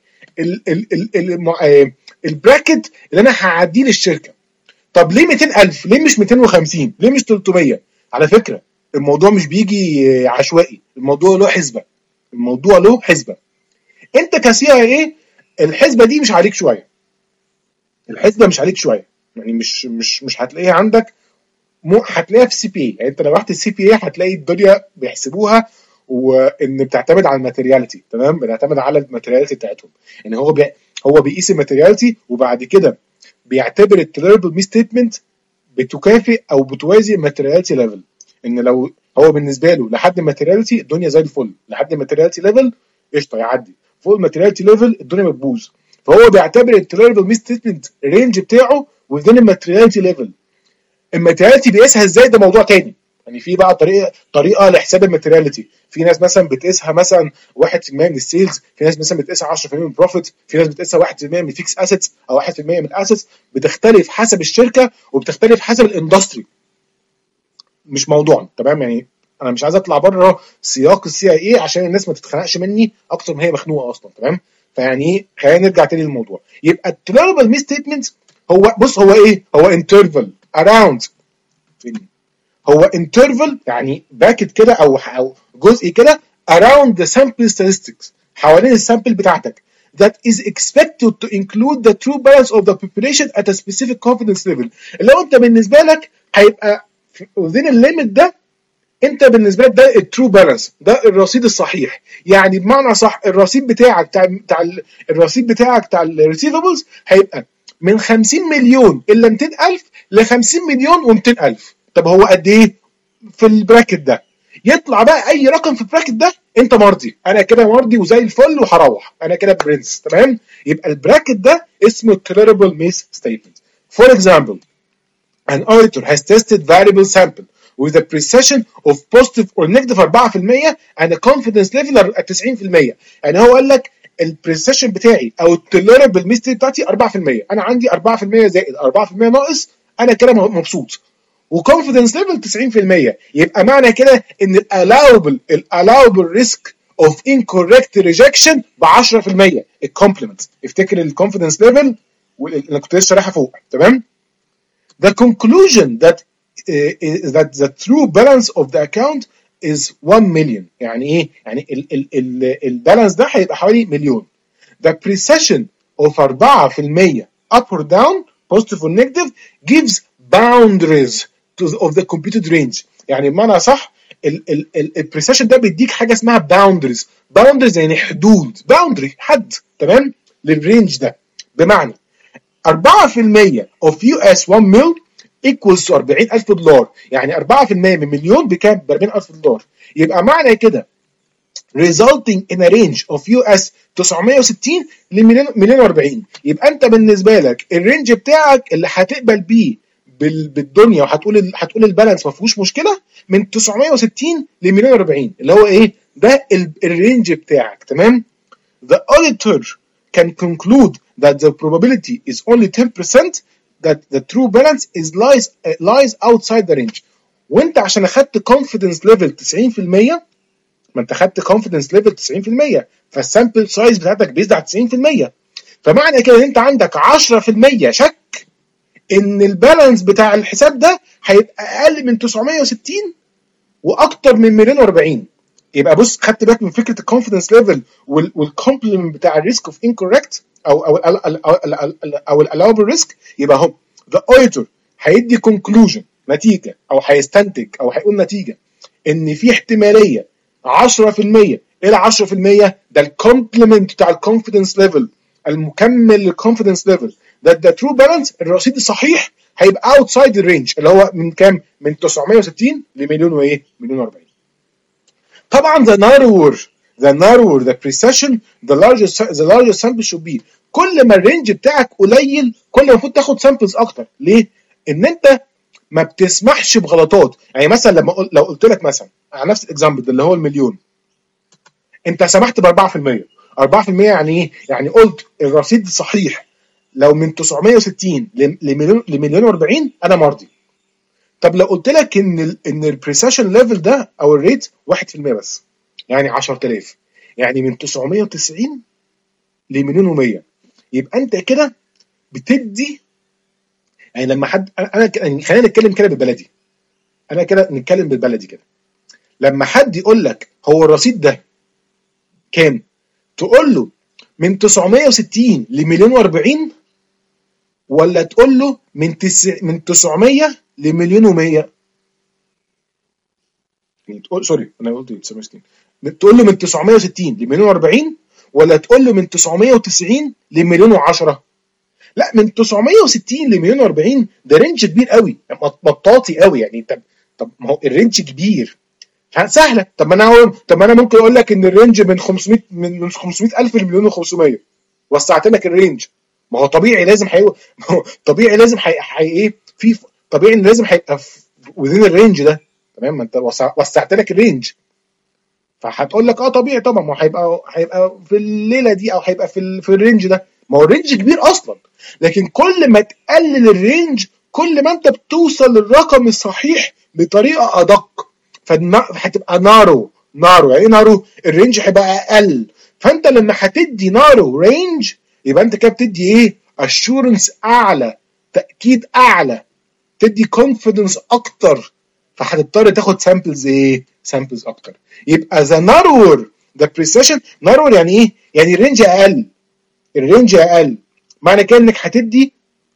البراكت اللي انا هعديه للشركه. طب ليه مئتين ألف؟ ليه مش مئتين وخمسين؟ ليه مش ثلاثمية؟ على فكره الموضوع مش بيجي عشوائي، الموضوع له حسبه. الموضوع له حسبه. انت كسي اي اي الحسبه دي مش عليك شويه، الحسبه مش عليك شويه، يعني مش مش مش هتلاقيها عندك، مو هتلاقيها في السي بي اي. يعني انت لو رحت السي بي اي هتلاقي الدنيا بيحسبوها، وان بتعتمد على الماتيرياليتي، تمام، بنعتمد على الماتيرياليتي بتاعتهم. يعني هو بي... هو بيقيس الماتيرياليتي، وبعد كده بيعتبر التوليربل مي ستيتمنت بتكافئ او بتوازي الماتيرياليتي ليفل. ان لو هو بالنسبه له لحد الماتيرياليتي الدنيا زي الفل، لحد الماتيرياليتي ليفل قشطه يعدي، فوق الماتيرياليتي ليفل الدنيا بتبوظ. فهو بيعتبر التوليربل مي ستيتمنت رينج بتاعه وذين الماتيرياليتي ليفل. الماتيرياليتي بيقيسها ازاي ده موضوع تاني، يعني في بقى طريقه طريقه لحساب الماتيرياليتي. في ناس مثلا بتقيسها مثلا واحد في المية من السيلز، في ناس مثلا بتقيسها عشرة في المية من البروفيت، في ناس بتقيسها واحد في المية من الفيكس اسيتس او واحد في المية من الاسيتس. بتختلف حسب الشركه وبتختلف حسب الاندستري، مش موضوعنا، تمام. يعني انا مش عايز اطلع بره سياق السي اي اي عشان الناس ما تتخنقش مني اكتر ما هي مخنوقه اصلا، تمام. فيعني ايه، خلينا نرجع تاني للموضوع. يبقى التوليربل مي ستيتمنت هو، بص هو ايه، هو انترفال اراوند، هو انترفال يعني باكت كده او او جزء كده around the sample statistics، حوالين السامبل بتاعتك، that is expected to include the true balance of the population at a specific confidence level. اللي هو انت بالنسبه لك هيبقى within الليميت ده، انت بالنسبه لك ده الترو بالانس، ده الرصيد الصحيح. يعني بمعنى صح الرصيد بتاعك بتاع, بتاع الرصيد بتاعك بتاع الريسيفبلز هيبقى من خمسين مليون الا مئتين الف ل خمسين مليون و200 الف. طب هو قد ايه في البراكت ده؟ يطلع بقى اي رقم في البراكت ده انت مرضي، انا كده مرضي وزي الفل وهروح انا كده برنس، تمام. يبقى البراكت ده اسمه tolerable miss statement. For example, an auditor has tested variable sample with a precision of positive or negative أربعة في المية and a confidence level at تسعين في المية. يعني هو قال لك البريسيشن بتاعي او التوليربل ميستري بتاعتي أربعة في المية، انا عندي أربعة في المية زائد أربعة في المية ناقص، انا كده مبسوط. وكونفيدنس ليفل تسعين في المية، يبقى معنى كده ان الالاوبل الالاوبل ريسك اوف انكوركت ريجكشن ب عشرة في المية. الكومبلمنت، افتكر الكونفيدنس ليفل اللي كنت لسه شارحها فوق، تمام. The conclusion that uh, is that the true balance of the account is one million. يعني ايه؟ يعني ال ال ال البالانس ده هيبقى حوالي مليون. The precision of أربعة في المية up or down, positive or negative, gives boundaries to the, of the computed range. يعني بمعنى صح البريسيشن ده بيديك حاجه اسمها boundaries. boundaries يعني حدود، boundary حد، تمام، للرينج ده. بمعنى أربعة في المية of يو إس one mil equals to أربعين ألف دولار. يعني أربعة في المية من مليون بكام؟ ب أربعين ألف دولار. يبقى معنى كده resulting in a range of يو إس تسعمية وستين لمليون مليون وأربعين. يبقى انت بالنسبه لك الرينج بتاعك اللي هتقبل بيه بالدنيا وهتقول هتقول البالانس ما فيهوش مشكله من تسعمية وستين لمليون وأربعين، اللي هو ايه ده الرينج بتاعك، تمام. The auditor can conclude that the probability is only ten percent that the true balance is lies uh, lies outside the range. وانت عشان اخدت confidence level تسعين في المية، ما انت خدت confidence level تسعين في المية، فالسامبل سايز بتاعتك بيزيد على تسعين في المية. فمعنى كده ان انت عندك عشرة في المية شك ان البالانس بتاع الحساب ده هيبقى اقل من تسعمية وستين واكتر من مليون وأربعين. يبقى بص، خدت بالك من فكره الكونفيدنس ليفل والكومبلمنت بتاع الريسك اوف انكوركت او او او الالاوبل ريسك. يبقى هو ذا اوديتور هيدي كونكلوجن، نتيجه، او هيستنتج او هيقول نتيجه ان في احتماليه عشرة في المية الى عشرة في المية، ده الكومبلمنت بتاع الكونفيدنس ليفل، المكمل للكونفيدنس ليفل، ده ده ترو بالانس، الرصيد الصحيح هيبقى اوتسايد الرينج اللي هو من كام؟ من تسعمية وستين لمليون وايه؟ مليون وأربعين. طبعا the narrower the narrower the precision the larger the larger sample should be. كل ما الرينج بتاعك قليل كل ما المفروض تاخد سامبلز اكتر. ليه؟ ان انت ما بتسمحش بغلطات. يعني مثلا لما قل... لو قلت لك مثلا على نفس الاكزامبل اللي هو المليون، انت سمحت ب أربعة في المية. أربعة في المية يعني ايه؟ يعني قلت الرصيد الصحيح لو من تسعمية وستين لمليون لمليون وأربعين انا مرضي. طب لو قلت لك ان ال ان البريسيشن ليفل ده او الريت واحد في المية بس، يعني عشرة آلاف، يعني من تسعمية وتسعين لمليون ومية، يبقى انت كده بتدي، يعني لما حد انا يعني خلينا نتكلم كده بالبلدي، انا كده نتكلم بالبلدي كده، لما حد يقول لك هو الرصيد ده كام؟ تقول له من تسعمية وستين لمليون واربعين، ولا تقول له من تس... من تسعمية لمليون ومية؟ يعني تقول سوري انا قلت تسعمية وستين، تقول له من تسعمية وستين لمليون واربعين، ولا تقول له من تسعمية وتسعين لمليون وعشرة؟ لا، من تسعمية وستين لمليون واربعين ده رينج كبير قوي، مطاطي قوي يعني. طب طب ما هو الرينج كبير سهله. طب ما انا طب ما انا ممكن اقول لك ان الرينج من خمسمية من من خمسمية الف لمليون وخمسمية، وسعت لك الرينج. ما هو طبيعي لازم هي ما هو طبيعي لازم هي ايه في طبيعي ان لازم هيبقى وذين الرينج ده. تمام، ما انت وسعت لك الرينج، فهتقول لك اه طبيعي طبعا، ما هيبقى هيبقى في الليله دي، او هيبقى في ال... في الرينج ده. ما هو الرينج كبير اصلا، لكن كل ما تقلل الرينج كل ما انت بتوصل للرقم الصحيح بطريقه ادق، فهتبقى نارو. نارو يعني ايه نارو؟ الرينج هيبقى اقل. فانت لما هتدي نارو رينج يبقى انت كده بتدي ايه؟ اشورنس اعلى، تاكيد اعلى، تدي كونفيدنس اكتر، فهتضطر تاخد سامبلز ايه؟ سامبلز اكتر. يبقى ذا نارور ذا بريسيشن. نارور يعني ايه؟ يعني الرينج اقل. الرينج اقل معنى كده انك هتدي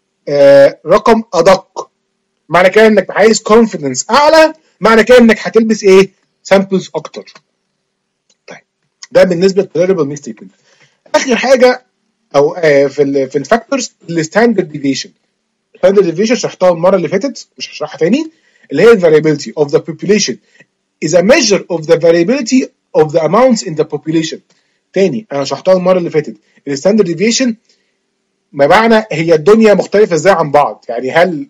آه رقم ادق، معنى كده انك عايز كونفيدنس اعلى، معنى كده انك هتلبس ايه؟ سامبلز اكتر. طيب ده بالنسبه للريليبل ميس ستيتمنت. اخر حاجه او آه في ال في الفاكتورز الستاندرد ديفيشن. الستاندرد ديفيشن شرحتها المره اللي فاتت، مش هشرحها تاني، اللي هي variability of the population is a measure of the variability of the amounts in the population. تاني انا شرحتها المره اللي فاتت. الستاندرد ديفيشن ما معنى هي الدنيا مختلفه ازاي عن بعض، يعني هل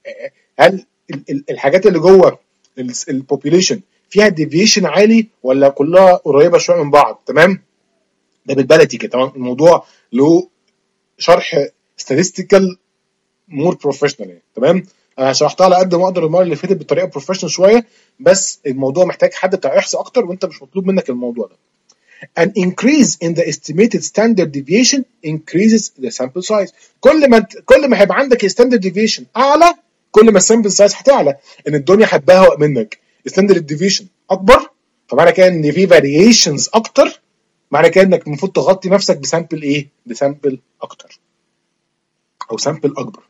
هل الحاجات اللي جوه البوبيليشن فيها ديفيشن عالي ولا كلها قريبه شويه من بعض. تمام، ده بالبلدي كده. تمام، الموضوع له شرح statistical مور بروفيشنال يعني. تمام، انا شرحتها على قد ما اقدر المره اللي فاتت بطريقه بروفيشنال شويه، بس الموضوع محتاج حد بتاع احصاء اكتر، وانت مش مطلوب منك الموضوع ده. An increase in the estimated standard deviation increases the sample size. كل ما كل ما هيبقى عندك standard deviation اعلى كل ما السامبل سايز هتعلى، ان الدنيا هتبهوأ منك. standard deviation اكبر فمعنى كده ان في variations اكتر، معنى كده انك المفروض تغطي نفسك بسامبل ايه؟ بسامبل اكتر او سامبل اكبر.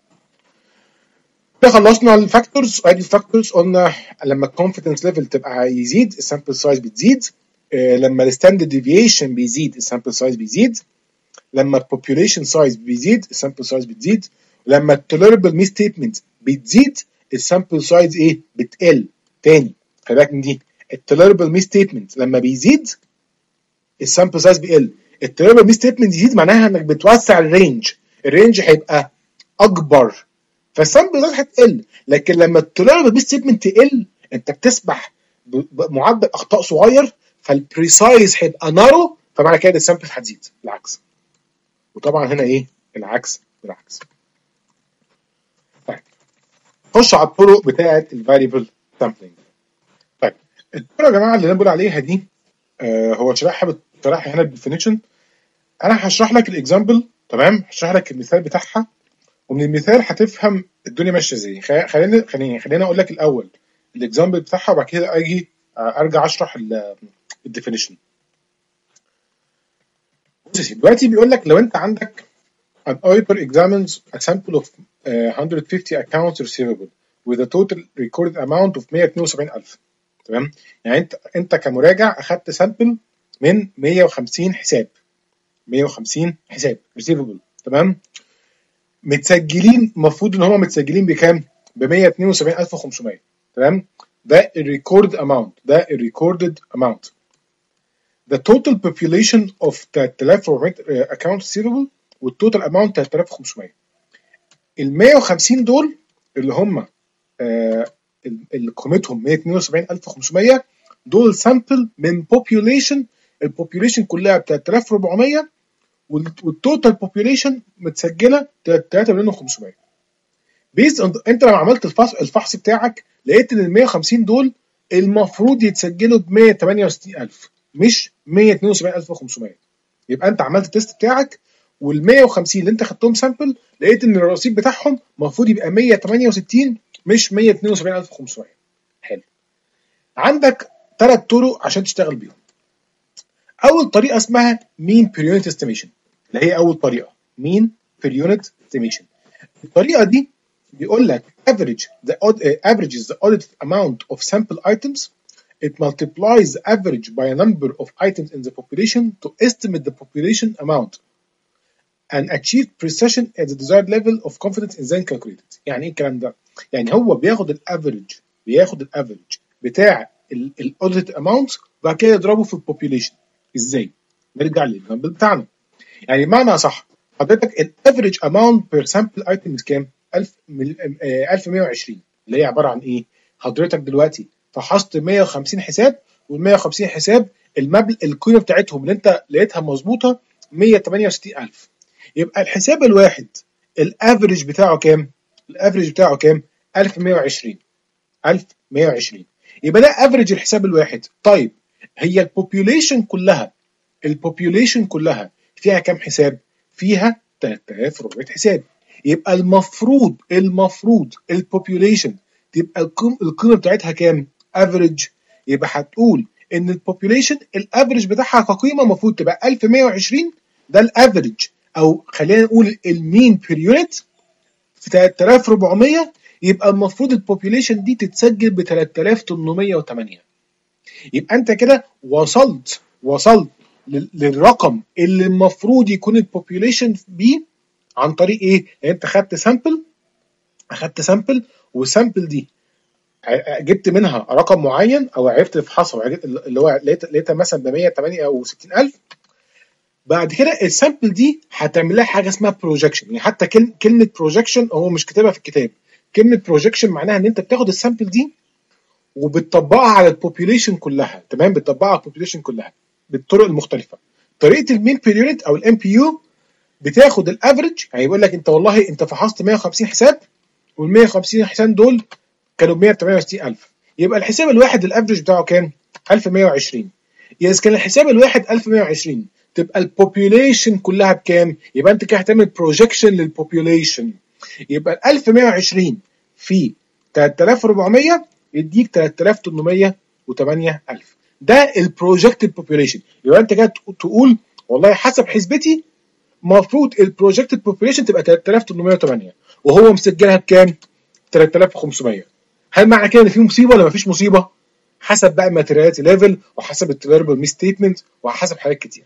كده خلصنا الفاكتورز. ادي الفاكتورز قلنا لما الكونفيدنس ليفل تبقى يزيد السامبل سايز بتزيد، آه لما الستاندرد ديفيشن بيزيد السامبل سايز بيزيد، لما البوبوليشن سايز بيزيد السامبل سايز بتزيد، لما التوليربل ميس ستيتمنت بتزيد السامبل سايز ايه؟ بتقل. تاني خلي بالك من دي، التوليربل ميس ستيتمنت لما بيزيد السامبل سايز بيقل. التوليربل ميس ستيتمنت يزيد معناها انك بتوسع الرينج، الرينج هيبقى اكبر فالسامبل سايز هتقل. لكن لما التوليربل ميس ستيتمنت تقل انت بتسبح بمعدل اخطاء صغير، فالبريسايز هيبقى نارو، فمعنى كده السامبل هتزيد العكس. وطبعا هنا ايه؟ العكس بالعكس. طيب خش على الطرق بتاعه الفاريبل سامبلينج. طيب الطرق يا جماعه اللي انا بقول عليها دي آه هو شرحها شرحها هنا الديفينيشن. انا هشرح لك الاكزامبل، تمام، هشرح لك المثال بتاعها، ومن المثال هتفهم الدنيا ماشيه ازاي. خلينا خلينا خلينا اقول لك الاول الاكزامبل بتاعها وبعد كده اجي ارجع اشرح الديفينيشن. بص دلوقتي بيقول لك لو انت عندك an auditor examines a sample of uh, one hundred fifty accounts receivable with a total recorded amount of مية اتنين وسبعين ألف. تمام، يعني انت انت كمراجع اخدت سامبل من مية وخمسين حساب، مية وخمسين حساب receivable. تمام، متسجلين المفروض ان هم متسجلين بكام؟ ب مية اتنين وسبعين ألف وخمسمية. تمام، ده الريكورد اماونت، ده الريكوردد اماونت. The total population of تلات آلاف وأربعمية account receivable والتوتال اماونت تلات آلاف وخمسمية. ال مية وخمسين دول اللي هم آه اللي قيمتهم مية اتنين وسبعين ألف وخمسمية دول سامبل من population، البوبيوليشن كلها تلات آلاف وأربعمية والتوتال بوبيوليشن متسجله تلاتة مليون وخمسمية. بيز انت لما عملت الفحص الفحص بتاعك لقيت ان ال مية وخمسين دول المفروض يتسجلوا ب مية تمانية وستين ألف مش مية اتنين وسبعين ألف وخمسمية. يبقى انت عملت التيست بتاعك وال مية وخمسين اللي انت خدتهم سامبل لقيت ان الرصيد بتاعهم المفروض يبقى مية تمانية وستين مش مية اتنين وسبعين ألف وخمسمية. حلو، عندك ثلاث طرق عشان تشتغل بيهم. اول طريقه اسمها mean per unit estimation، اللي هي اول طريقه mean per unit estimation. الطريقه دي بيقول لك average the averages the audited amount of sample items. It multiplies the average by a number of items in the population to estimate the population amount and achieve precision at the desired level of confidence is then calculated. يعني ايه الكلام ده؟ يعني هو بياخد الافريج بياخد الافريج بتاع الاوديت اماونت وبعد كده يضربه في البوبيوليشن. ازاي؟ نرجع للاكزامبل بتاعنا. يعني بمعنى صح حضرتك الافريج اماونت بير سامبل ايتم كام؟ ألف ومية وعشرين، اللي هي عباره عن ايه؟ حضرتك دلوقتي فحصت مية وخمسين حساب، وال مية وخمسين حساب المبلغ القيمه بتاعتهم اللي انت لقيتها مظبوطه مية وتمانية وستين ألف. يبقى الحساب الواحد الافريج بتاعه كام؟ الافريج بتاعه كام؟ ألف ومية وعشرين. ألف ومية وعشرين يبقى ده افريج الحساب الواحد. طيب هي البوبيوليشن كلها البوبيوليشن كلها فيها كام حساب؟ فيها تلاتة آلاف وأربعمية حساب. يبقى المفروض المفروض البوبيوليشن تبقى القيمه بتاعتها كام؟ افريج. يبقى هتقول ان البوبيوليشن الافريج بتاعها كقيمه المفروض تبقى ألف ومية وعشرين، ده الافريج، او خلينا نقول المين بير يونت في تلاتة آلاف وأربعمية. يبقى المفروض البوبيوليشن دي تتسجل ب تلاتة آلاف وتمنمية وتمانية. يبقى انت كده وصلت وصلت للرقم اللي المفروض يكون البوبيوليشن بيه عن طريق ايه؟ يعني انت خدت سامبل اخدت سامبل والسامبل دي جبت منها رقم معين او عرفت تفحصها اللي هو لقيت لقيتها مثلا ب مية وتمانية وستين ألف. بعد كده السامبل دي هتعمل لها حاجه اسمها بروجكشن. يعني حتى كلمه بروجكشن هو مش كاتبها في الكتاب. كلمه بروجكشن معناها ان انت بتاخد السامبل دي وبتطبقها على البوبيوليشن كلها. تمام؟ بتطبقها على البوبيوليشن كلها بالطرق المختلفه. طريقه المين بير يونت او الام بي يو بتاخد الافريج. يعني بيقول لك انت والله انت فحصت مية وخمسين حساب، وال مية وخمسين حساب دول كانوا ب مية وتمانية وستين ألف. يبقى الحساب الواحد الافريج بتاعه كام؟ ألف ومية وعشرين. اذا كان الحساب الواحد ألف ومية وعشرين تبقى البوبيوليشن كلها بكام؟ يبقى انت كده هتعمل بروجكشن للبوبيوليشن. يبقى ال ألف ومية وعشرين في تلاتة آلاف وأربعمية يديك تلاتة آلاف وتمنمية وتمانية ألف. ده البروجكتد بوبيوليشن. يبقى انت كده تقول والله حسب حسبتي المفروض البروجكتد بوبيوليشن تبقى تلاتة آلاف وتمنمية وتمانية وهو مسجلها بكام؟ تلاتة آلاف وخمسمية. هل معنى كده ان في مصيبه ولا مفيش مصيبه؟ حسب بقى الماتيرياليتي ليفل وحسب التريبل مي ستيتمنت وحسب حاجات كتيره.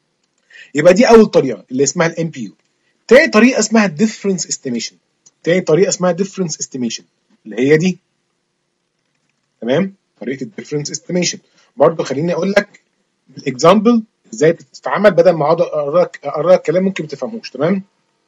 يبقى دي اول طريقه اللي اسمها الام بي يو. تاني طريقه اسمها الديفرنس استيميشن. تاني طريقه اسمها ديفرنس استيميشن اللي هي دي. تمام؟ طريقه الديفرنس استيميشن برضه خليني اقول لك بالاكزامبل ازاي تتعامل بدل ما اقعد اقرا اقرا الكلام ممكن ما تفهموش. تمام؟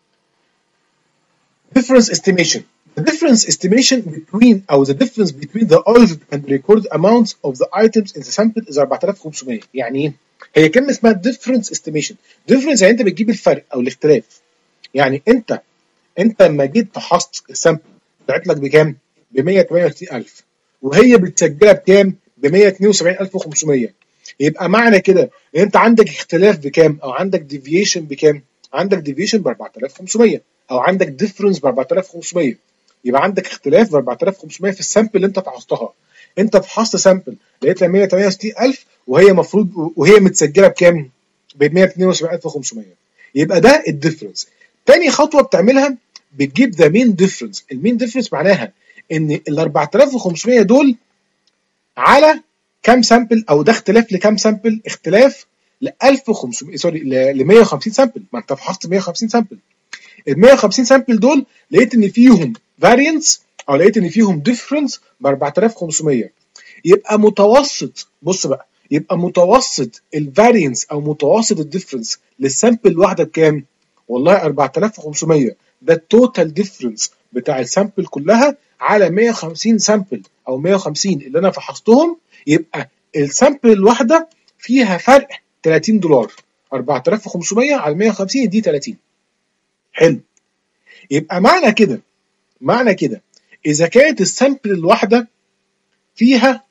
difference estimation. The difference estimation between أو the difference between the audited and recorded amounts of the items in the sample is أربعة آلاف وخمسمية. يعني ايه؟ هي كلمة اسمها difference estimation. difference يعني انت بتجيب الفرق او الاختلاف. يعني انت انت لما جيت فحصت السامبل طلعت لك بكام؟ ب مية وتمانية وستين ألف وهي بتسجلها بكام؟ ب مية واتنين وسبعين ألف وخمسمية. يبقى معنى كده ان انت عندك اختلاف بكام؟ او عندك deviation بكام؟ عندك deviation ب أربعة آلاف وخمسمية او عندك ديفرنس ب أربعة آلاف وخمسمية. يبقى عندك اختلاف ب أربعة آلاف وخمسمية في السامبل اللي انت فحصتها. انت فحصت سامبل لقيت لها مية وتمانية وستين ألف وهي مفروض وهي متسجله بكام؟ ب مية واتنين وسبعين ألف وخمسمية. يبقى ده الديفرنس. تاني خطوه بتعملها بتجيب ذا مين ديفرنس. المين ديفرنس معناها ان ال أربعة آلاف وخمسمية دول على كام سامبل، او ده اختلاف لكام سامبل؟ اختلاف ل ألف وخمسمية سوري ل مية وخمسين سامبل. ما انت فحصت مية وخمسين سامبل. ال مية وخمسين سامبل دول لقيت ان فيهم فاريانس او لقيت ان فيهم ديفرنس ب أربعة آلاف وخمسمية. يبقى متوسط بص بقى يبقى متوسط الفاريانس او متوسط الديفرنس للسامبل الواحده بكام؟ والله أربعة آلاف وخمسمية. ده التوتال ديفرنس بتاع السامبل كلها على مية وخمسين سامبل او مية وخمسين اللي انا فحصتهم. يبقى السامبل الواحده فيها فرق تلاتين دولار. أربعة آلاف وخمسمية على مية وخمسين دي تلاتين. حلو. يبقى معنى كده معنى كده اذا كانت السامبل الواحده فيها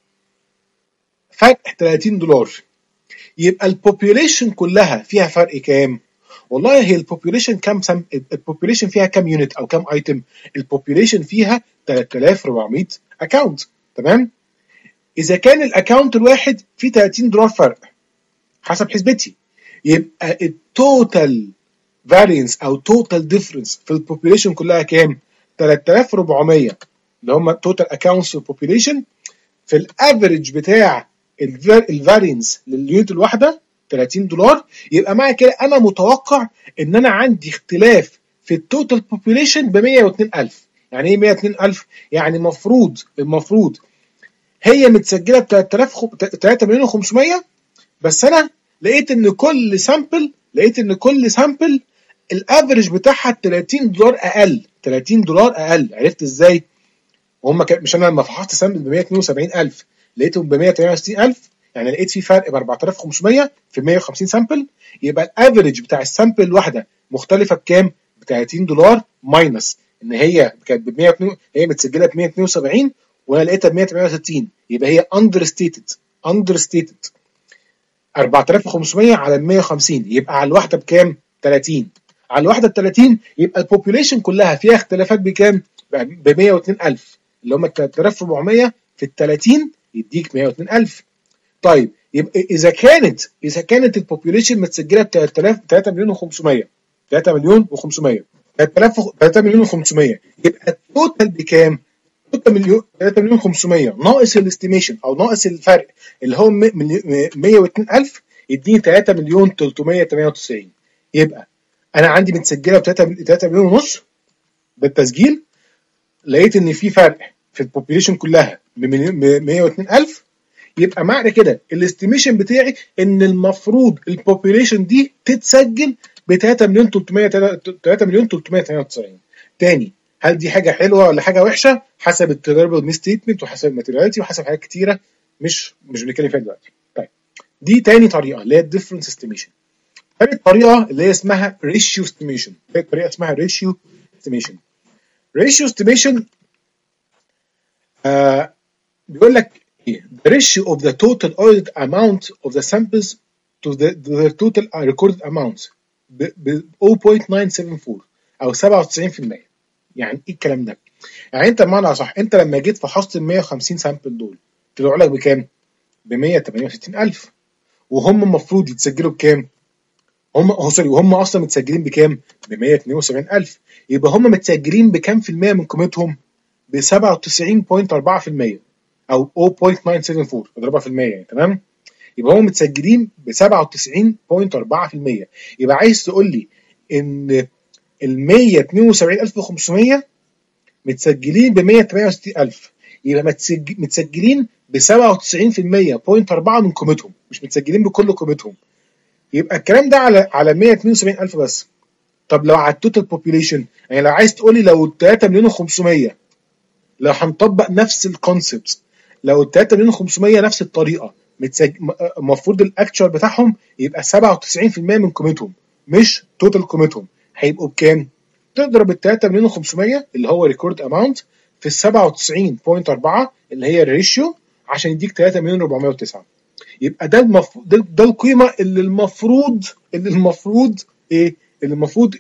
فرق تلاتين دولار يبقى البوبيوليشن كلها فيها فرق كام؟ والله هي البوبيوليشن كام سم... البوبيوليشن فيها كام يونت او كام ايتم؟ البوبيوليشن فيها تلاتة آلاف وأربعمية اكونت. تمام؟ اذا كان الاكونت الواحد فيه تلاتين دولار فرق حسب حسبتي. يبقى التوتال فارينس او توتال ديفرنس في البوبيليشن كلها كام؟ ثلاثة آلاف وأربعمية اللي هم توتال اكونتس في البوبيليشن، في الافريج بتاع الفارينس لليونت الواحده ثلاثين دولار. يبقى معنى كده انا متوقع ان انا عندي اختلاف في التوتال بوبيليشن ب مية واتنين ألف. يعني ايه مية واتنين ألف؟ يعني المفروض المفروض هي متسجله ب تلاتة مليون وخمسمية، بس انا لقيت ان كل سامبل لقيت ان كل سامبل الافريج بتاعها تلاتين دولار اقل، تلاتين دولار اقل. عرفت ازاي؟ وهم كان مش انا لما فحصت سامبل ب مية واتنين وسبعين ألف لقيتهم ب مية وتمانية وستين ألف، يعني لقيت في فرق ب أربعة آلاف وخمسمية في مية وخمسين سامبل. يبقى الافريج بتاع السامبل الواحده مختلفه بكام؟ ب تلاتين دولار ماينس ان هي كانت ب مية واتنين، هي متسجله ب مية واتنين وسبعين وانا لقيتها ب مية وتمانية وستين، يبقى هي اندر ستيتد اندر ستيتد أربعة آلاف وخمسمية على مية وخمسين، يبقى على الواحده بكام؟ تلاتين. على الواحده ب تلاتين يبقى البوبيليشن كلها فيها اختلافات بكام؟ ب مية واتنين ألف، اللي هم تلاتة آلاف وأربعمية في ال تلاتين يديك مية واتنين ألف. طيب يبقى اذا كانت اذا كانت البوبيليشن متسجله ب تلاتة مليون وخمسمية، تلاتة مليون وخمسمية، تلاتة مليون وخمسمية، يبقى التوتال بكام؟ تلاتة مليون تلاتة مليون وخمسمية ناقص الاستيميشن او ناقص الفرق اللي هو مية واتنين ألف يديني تلاتة مليون تلتمية وتمانية وتسعين. يبقى انا عندي متسجله ب تلاتة مليون ونص بالتسجيل، لقيت ان في فرق في البوبيليشن كلها ب مية واتنين ألف، يبقى معنى كده الاستيميشن بتاعي ان المفروض البوبيليشن دي تتسجل ب تلاتة مليون تلتمية تلاتة مليون تلتمية وتمانية وتسعين. تاني، هل دي حاجه حلوه ولا حاجه وحشه؟ حسب التربل مي ستيتمنت وحسب الماتيرياليتي وحسب حاجات كتيره مش مش بنتكلم فيها دلوقتي. طيب دي تاني طريقه اللي هي الديفرنس استيميشن. ثالث طريقه اللي هي اسمها ريشيو استيميشن. ثالث طريقه اسمها ريشيو استيميشن. ريشيو استيميشن آه بيقول لك the ratio of the total audited amount of the samples to the, to the total recorded amounts ب صفر فاصلة تسعة سبعة أربعة او سبعة وتسعين في المية. يعني ايه الكلام ده؟ يعني انت بمعنى صح، انت لما جيت فحصت ال مية وخمسين سامبل دول طلعوا لك بكام؟ ب مية وتمانية وستين ألف، وهم المفروض يتسجلوا بكام؟ هم هو سوري وهم اصلا متسجلين بكام؟ ب مية واتنين وسبعين ألف. يبقى هم متسجلين بكام في المية من قيمتهم؟ ب سبعة وتسعين فاصلة أربعة في المية او صفر فاصلة تسعة سبعة أربعة اضربها في المية يعني. تمام؟ يبقى هم متسجلين ب سبعة وتسعين فاصلة أربعة في المية. يبقى عايز تقول لي ان ال مية واتنين وسبعين ألف وخمسمية متسجلين ب مية وتمانية وستين ألف، يبقى متسجلين ب سبعة وتسعين في المية فاصلة أربعة من قيمتهم، مش متسجلين بكل قيمتهم. يبقى الكلام ده على على مية واتنين وسبعين ألف بس. طب لو على التوتال بوبيليشن، يعني لو عايز تقول لي لو تلاتة مليون وخمسمية، لو هنطبق نفس الكونسبت، لو ال تلاتة مليون وخمسمية نفس الطريقه المفروض الاكتشوال بتاعهم يبقى سبعة وتسعين في المية من قيمتهم مش توتال قيمتهم، هيبقوا بكام؟ تضرب ال تلاتة مليون وخمسمية اللي هو ريكورد اماونت في ال سبعة وتسعين فاصلة أربعة اللي هي الريشيو عشان يديك تلاتة مليون وأربعمية وتسعة. يبقى ده المفروض ده, ده القيمه اللي المفروض اللي المفروض ايه اللي المفروض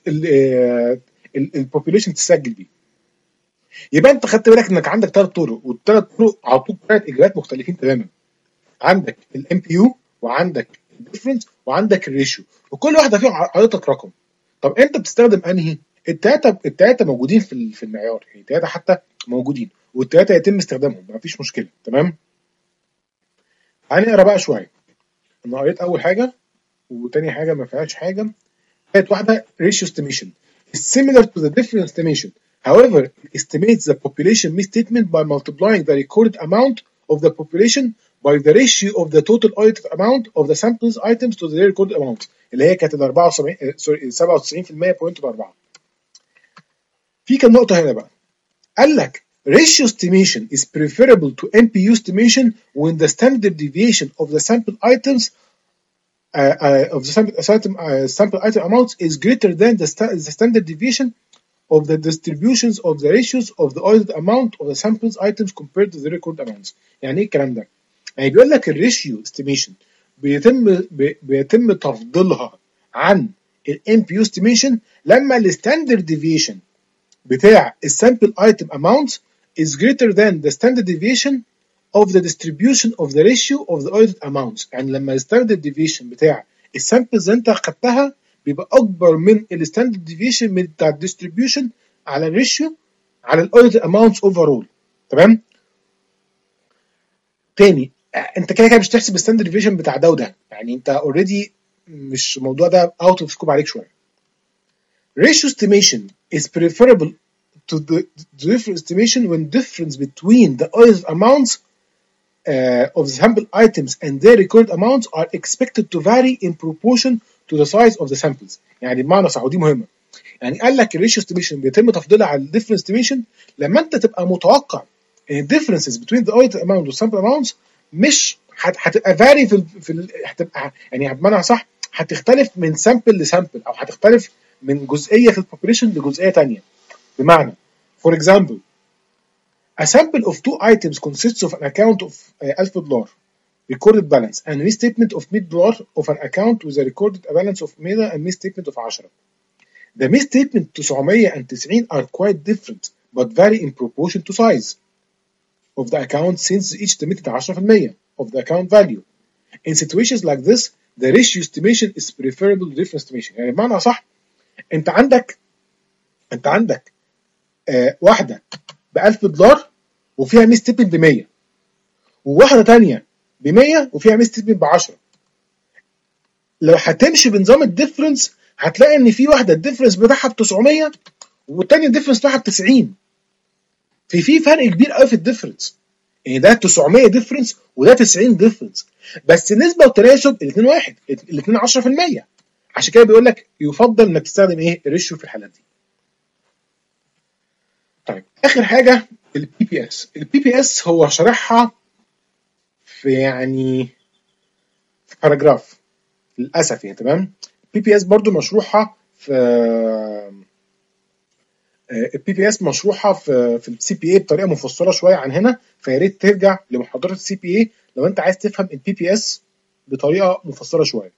البوبيليشن تسجل بيه. يبقى انت خدت بالك انك عندك ثلاث طرق، والثلاث طرق عطوك ثلاث اجابات مختلفين تماما. عندك الام بي يو وعندك الديفرنس وعندك الريشيو، وكل واحده فيهم عطتك رقم. طب انت بتستخدم انهي؟ الثلاثه الثلاثه موجودين في في المعيار، يعني الثلاثه حتى موجودين والثلاثه يتم استخدامهم مفيش مشكله. تمام؟ هنقرا بقى شويه. انا قريت اول حاجه وتاني حاجه ما فيهاش حاجه. كانت واحده ratio estimation is similar to the difference estimation. However, it estimates the population misstatement by multiplying the recorded amount of the population by the ratio of the total audited amount of the samples items to the recorded amount اللي هي كانت ال أربعة وسبعين سوري سبعة وتسعين في المية فاصلة أربعة. في كام نقطه هنا بقى. قال لك ratio estimation is preferable to M P U estimation when the standard deviation of the sample items Uh, uh, of the sample, uh, sample item amounts is greater than the, sta the standard deviation of the distributions of the ratios of the audited amount of the samples items compared to the record amounts. يعني ايه الكلام ده؟ يعني بيقول لك الريشيو استيميشن بيتم بي بيتم تفضيلها عن الام بي يو استيميشن لما الستاندرد ديفيشن بتاع السامبل ايتم اماونت is greater than the standard deviation of the distribution of the ratio of the audited amounts. يعني لما الستاندرد ديفيشن بتاع السامبلز اللي انت اخدتها بيبقى اكبر من الستاندرد ديفيشن من بتاع الديستريبيوشن على الريشيو على الاوديتد اماونتس اوفرول. تمام. تاني انت كده كده مش تحسب الستاندرد ديفيشن بتاع ده وده، يعني انت اوريدي مش الموضوع ده اوت اوف سكوب عليك شويه. ratio estimation is preferable to the different estimation when difference between the audited amounts uh, of the sample items and their recorded amounts are expected to vary in proportion to the size of the samples. يعني بمعنى صح، ودي مهمه. يعني قال لك الريشيو استيميشن بيتم تفضيلها على الديفرنس استيميشن لما انت تبقى متوقع ان الديفرنسز بين ذا audited amount والسامبل اماونتس مش هتبقى فاري في ال في ال هتبقى يعني بمعنى صح هتختلف من سامبل لسامبل او هتختلف من جزئيه في البوبوليشن لجزئيه ثانيه. بمعنى for example a sample of two items consists of an account of ألف دولار recorded balance and restatement of مية دولار of an account with a recorded balance of مية and restatement of عشرة. The misstatement تسعمية and تسعين are quite different but vary in proportion to size of the account since each estimated عشرة بالمية of the account value. In situations like this, the ratio estimation is preferable to difference estimation. يعني بمعنى صح انت عندك انت عندك آه واحده ب ألف دولار وفيها misstatement ب مية، وواحده ثانيه ب مية وفيها misstatement ب عشرة. لو هتمشي بنظام الديفرنس هتلاقي ان في واحده الديفرنس بتاعها ب تسعمية والثانيه الديفرنس بتاعها ب تسعين. في في فرق كبير قوي في الديفرنس، يعني ده تسعمية ديفرنس وده تسعين ديفرنس، بس النسبه والتناسب الاثنين واحد، الاثنين عشرة بالمية. عشان كده بيقول لك يفضل انك تستخدم ايه الريشيو في الحالات دي. طيب اخر حاجه البي بي اس. البي بي اس هو شرحها في يعني في باراجراف للاسف يعني. تمام. البي بي اس برضو مشروحه في البي بي اس مشروحه في في السي بي اي بطريقه مفصله شويه عن هنا، فيا ريت ترجع لمحاضرات السي بي اي لو انت عايز تفهم البي بي اس بطريقه مفصله شويه.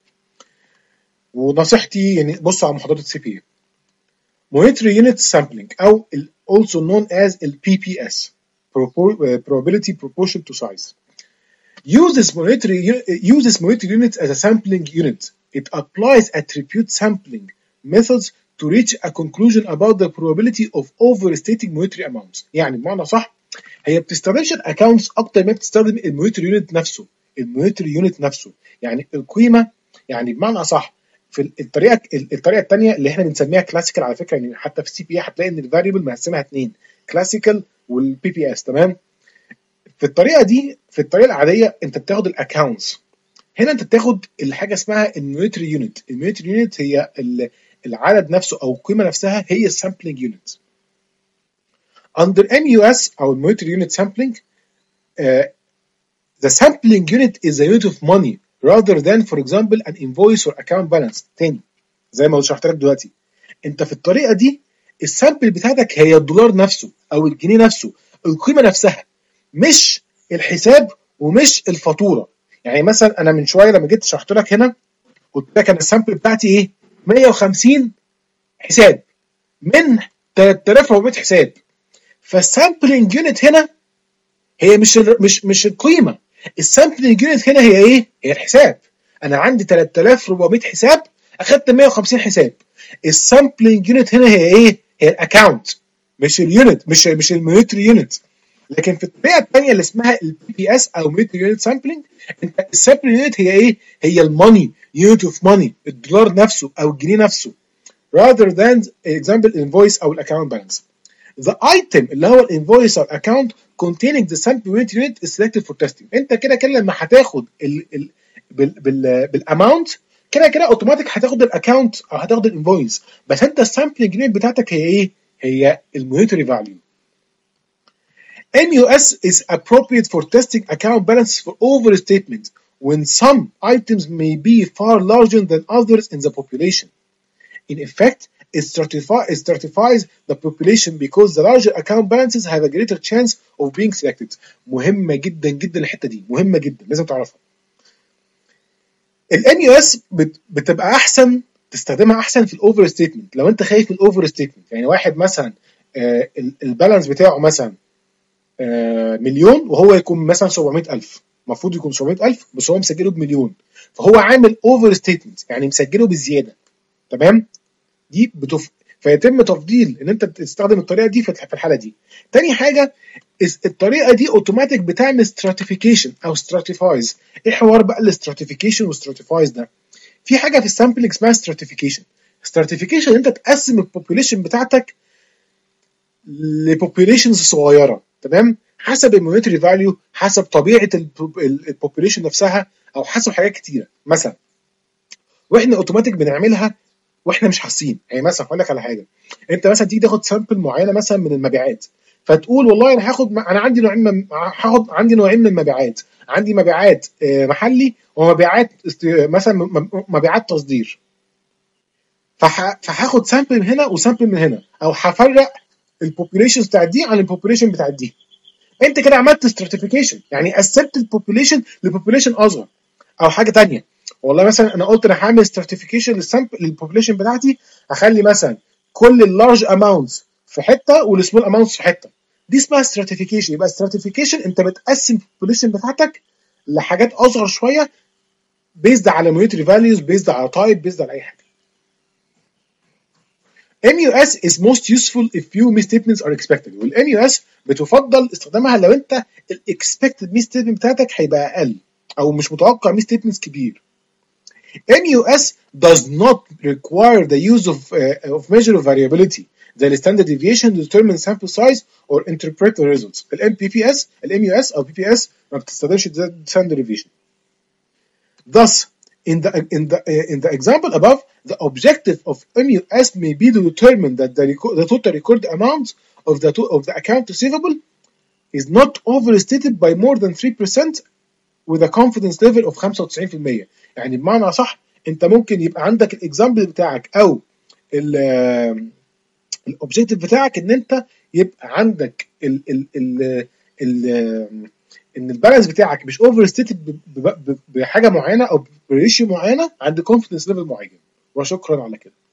ونصيحتي يعني بص على محاضرات السي بي اي. Monetary Unit Sampling او also known as ال بي بي اس Probability Proportion to Size uses monetary uses monetary units as a sampling unit. It applies attribute sampling methods to reach a conclusion about the probability of overstating monetary amounts. يعني بمعنى صح هي بتستخدمش الاكونتس اكتر ما بتستخدم المونيتري يونت نفسه. المونيتري يونت نفسه يعني القيمه، يعني بمعنى صح في الطريقه الطريقه الثانيه اللي احنا بنسميها كلاسيكال على فكره، يعني حتى في السي بي اي هتلاقي ان الفاريبل مقسمها اثنين، كلاسيكال والبي بي اس. تمام. في الطريقه دي في الطريقه العاديه انت بتاخد الاكونتس، هنا انت بتاخد الحاجه اسمها المونيتري يونت. المونيتري يونت هي العدد نفسه او القيمه نفسها هي السامبلينج يونت. Under إم يو إس او monetary unit sampling, uh, the sampling unit is a unit of money rather than for example an invoice or account balance. تاني زي ما شرحت لك دلوقتي، انت في الطريقه دي السامبل بتاعتك هي الدولار نفسه او الجنيه نفسه، القيمه نفسها مش الحساب ومش الفاتوره. يعني مثلا انا من شويه لما جيت شرحت لك هنا قلت لك انا السامبل بتاعتي ايه مية وخمسين حساب من تلاتة آلاف وأربعمية حساب، فالسامبلينج يونت هنا هي مش مش مش القيمه، السامبلينج يونت هنا هي ايه؟ هي الحساب. انا عندي تلاتة آلاف وأربعمية حساب اخدت مية وخمسين حساب، السامبلينج يونت هنا هي ايه؟ هي الاكونت مش اليونت، مش مش المونيتري يونت. لكن في الطريقه الثانيه اللي اسمها البي بي اس او مونيتري يونت سامبلينج، انت السامبلينج يونت هي ايه؟ هي الماني، يونت اوف ماني، الدولار نفسه او الجنيه نفسه rather than example invoice او الاكونت بالانس. The item اللي هو الانفويس او الاكونت containing the sample unit unit is selected for testing. انت كده كده لما هتاخد ال ال بال بال بالاماونت كده كده اوتوماتيك هتاخد الاكونت او هتاخد الانفويس، بس انت السامبلينج يونت بتاعتك هي ايه؟ هي المونيتري فاليو. إم يو إس is appropriate for testing account balance for overstatement when some items may be far larger than others in the population. In effect, it, stratify, it stratifies the population because the larger account balances have a greater chance of being selected. مهمة جدا جدا الحتة دي، مهمة جدا لازم تعرفها. ال إم يو إس بت, بتبقى أحسن تستخدمها أحسن في الأوفر ستيتمنت. لو أنت خايف من الأوفر ستيتمنت، يعني واحد مثلا آه البالانس بتاعه مثلا آه مليون وهو يكون مثلا سبعمائة ألف، المفروض يكون سبعمائة ألف بس هو مسجله بمليون، فهو عامل اوفر ستيتمنت يعني مسجله بزياده. تمام، دي بتف... فيتم تفضيل ان انت تستخدم الطريقه دي في الحاله دي. تاني حاجه، الطريقه دي اوتوماتيك بتعمل ستراتيفيكيشن او ستراتيفايز. ايه حوار بقى الاستراتيفيكيشن والستراتيفايز ده؟ في حاجه في السامبلنج اسمها ستراتيفيكيشن. ستراتيفيكيشن انت تقسم البوبوليشن بتاعتك لبوبوليشنز صغيره، تمام، حسب المونيتري فاليو، حسب طبيعه البوبوليشن نفسها، او حسب حاجات كتيره مثلا، واحنا اوتوماتيك بنعملها واحنا مش حاسين. يعني مثلا هقول لك على حاجه، انت مثلا تيجي تاخد سامبل معينه مثلا من المبيعات، فتقول والله انا هاخد انا عندي نوعين من... هاخد عندي نوعين من المبيعات، عندي مبيعات محلي ومبيعات مثلا مبيعات تصدير، فح... فهاخد سامبل من هنا وسامبل من هنا، او هفرق البوبوليشنز بتاعت دي عن البوبوليشن بتاعت دي. انت كده عملت ستراتيفيكيشن، يعني قسمت البوبوليشن لبوبوليشن اصغر. او حاجه ثانيه، والله مثلا انا قلت انا هعمل ستراتيفيكيشن للسامبل للبوبوليشن بتاعتي، هخلي مثلا كل اللارج اماونتس في حته والسمول اماونتس في حته، دي اسمها ستراتيفيكيشن. يبقى ستراتيفيكيشن انت بتقسم البوبوليشن بتاعتك لحاجات اصغر شويه بيزد على مونيتري فاليوز، بيزد على تايب، بيزد على اي حاجه. إم يو إس is most useful if few misstatements are expected. وال إم يو إس بتفضل استخدامها لو انت ال expected misstatement بتاعتك هيبقى اقل او مش متوقع misstatements كبير. إم يو إس does not require the use of, uh, of measure of variability زي standard deviation to determine sample size or interpret the results. ال إم بي بي إس ال إم يو إس او بي بي إس ما بتستخدمش standard deviation. Thus, in the in the uh, in the example above, the objective of إم يو إس may be to determine that the, record, the total record amount of the to, of the account receivable is not overstated by more than three percent with a confidence level of خمسة وتسعين في المية. يعني بمعنى صح، انت ممكن يبقى عندك الاكزامبل بتاعك او الاوبجيكتيف بتاعك ان انت يبقى عندك ال ال ال ال ان البالانس بتاعك مش اوفر ستيتد بحاجه معينه او بريشيو معينه عند كونفدنس ليفل معين. وشكرا على كده.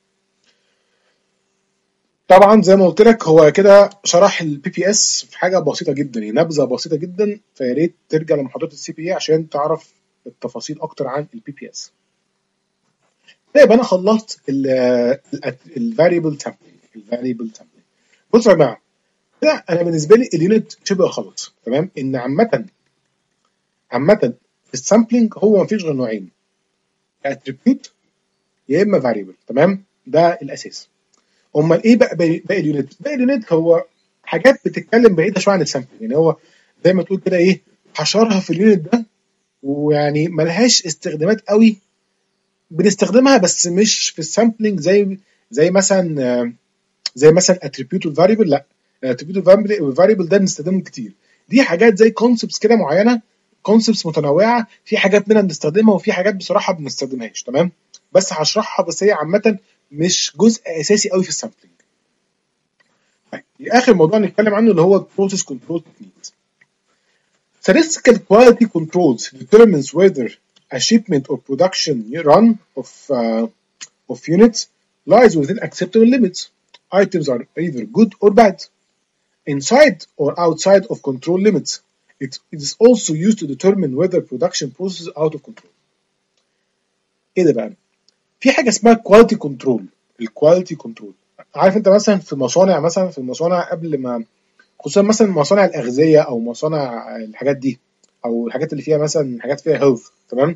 طبعا زي ما قلت لك هو كده شرح البي بي اس في حاجه بسيطه جدا، نبذه بسيطه جدا، فيا ريت ترجع لمحاضرات السي بي اي عشان تعرف التفاصيل اكتر عن البي بي اس. طيب انا خلصت الفاريبل سامبلينج. الفاريبل سامبلينج بصوا يا جماعه، ده انا بالنسبه لي اليونت شبه خلص. تمام، ان عامه عامه السامبلينج هو مفيش غير نوعين، يا اتريبيوت يا اما فاريبل. تمام، ده الاساس. امال ايه بقى باقي اليونت؟ باقي اليونت هو حاجات بتتكلم بعيده شويه عن السامبلينج، يعني هو زي ما تقول كده ايه، حشرها في اليونت ده، ويعني ملهاش استخدامات قوي، بنستخدمها بس مش في السامبلينج زي زي مثلا زي مثلا اتريبيوت والفاريبل. لا، اتريبيوت والفاريبل ده بنستخدمهم كتير، دي حاجات زي كونسبتس كده معينه، كونسبتس متنوعه، في حاجات منها بنستخدمها وفي حاجات بصراحه ما بنستخدمهاش. تمام، بس هشرحها، بس هي عامه مش جزء اساسي قوي في السامبلينج. طيب اخر موضوع نتكلم عنه اللي هو process control techniques. Statistical quality controls determines whether a shipment or production run of uh, of units lies within acceptable limits. Items are either good or bad, inside or outside of control limits. It, it is also used to determine whether production process is out of control. ايه ده بقى؟ في حاجه اسمها quality control. الكواليتي كنترول، عارف انت مثلا في المصانع، مثلا في المصانع قبل ما، خصوصا مثلا مصانع الاغذيه او مصانع الحاجات دي، او الحاجات اللي فيها مثلا حاجات فيها هيلث. تمام،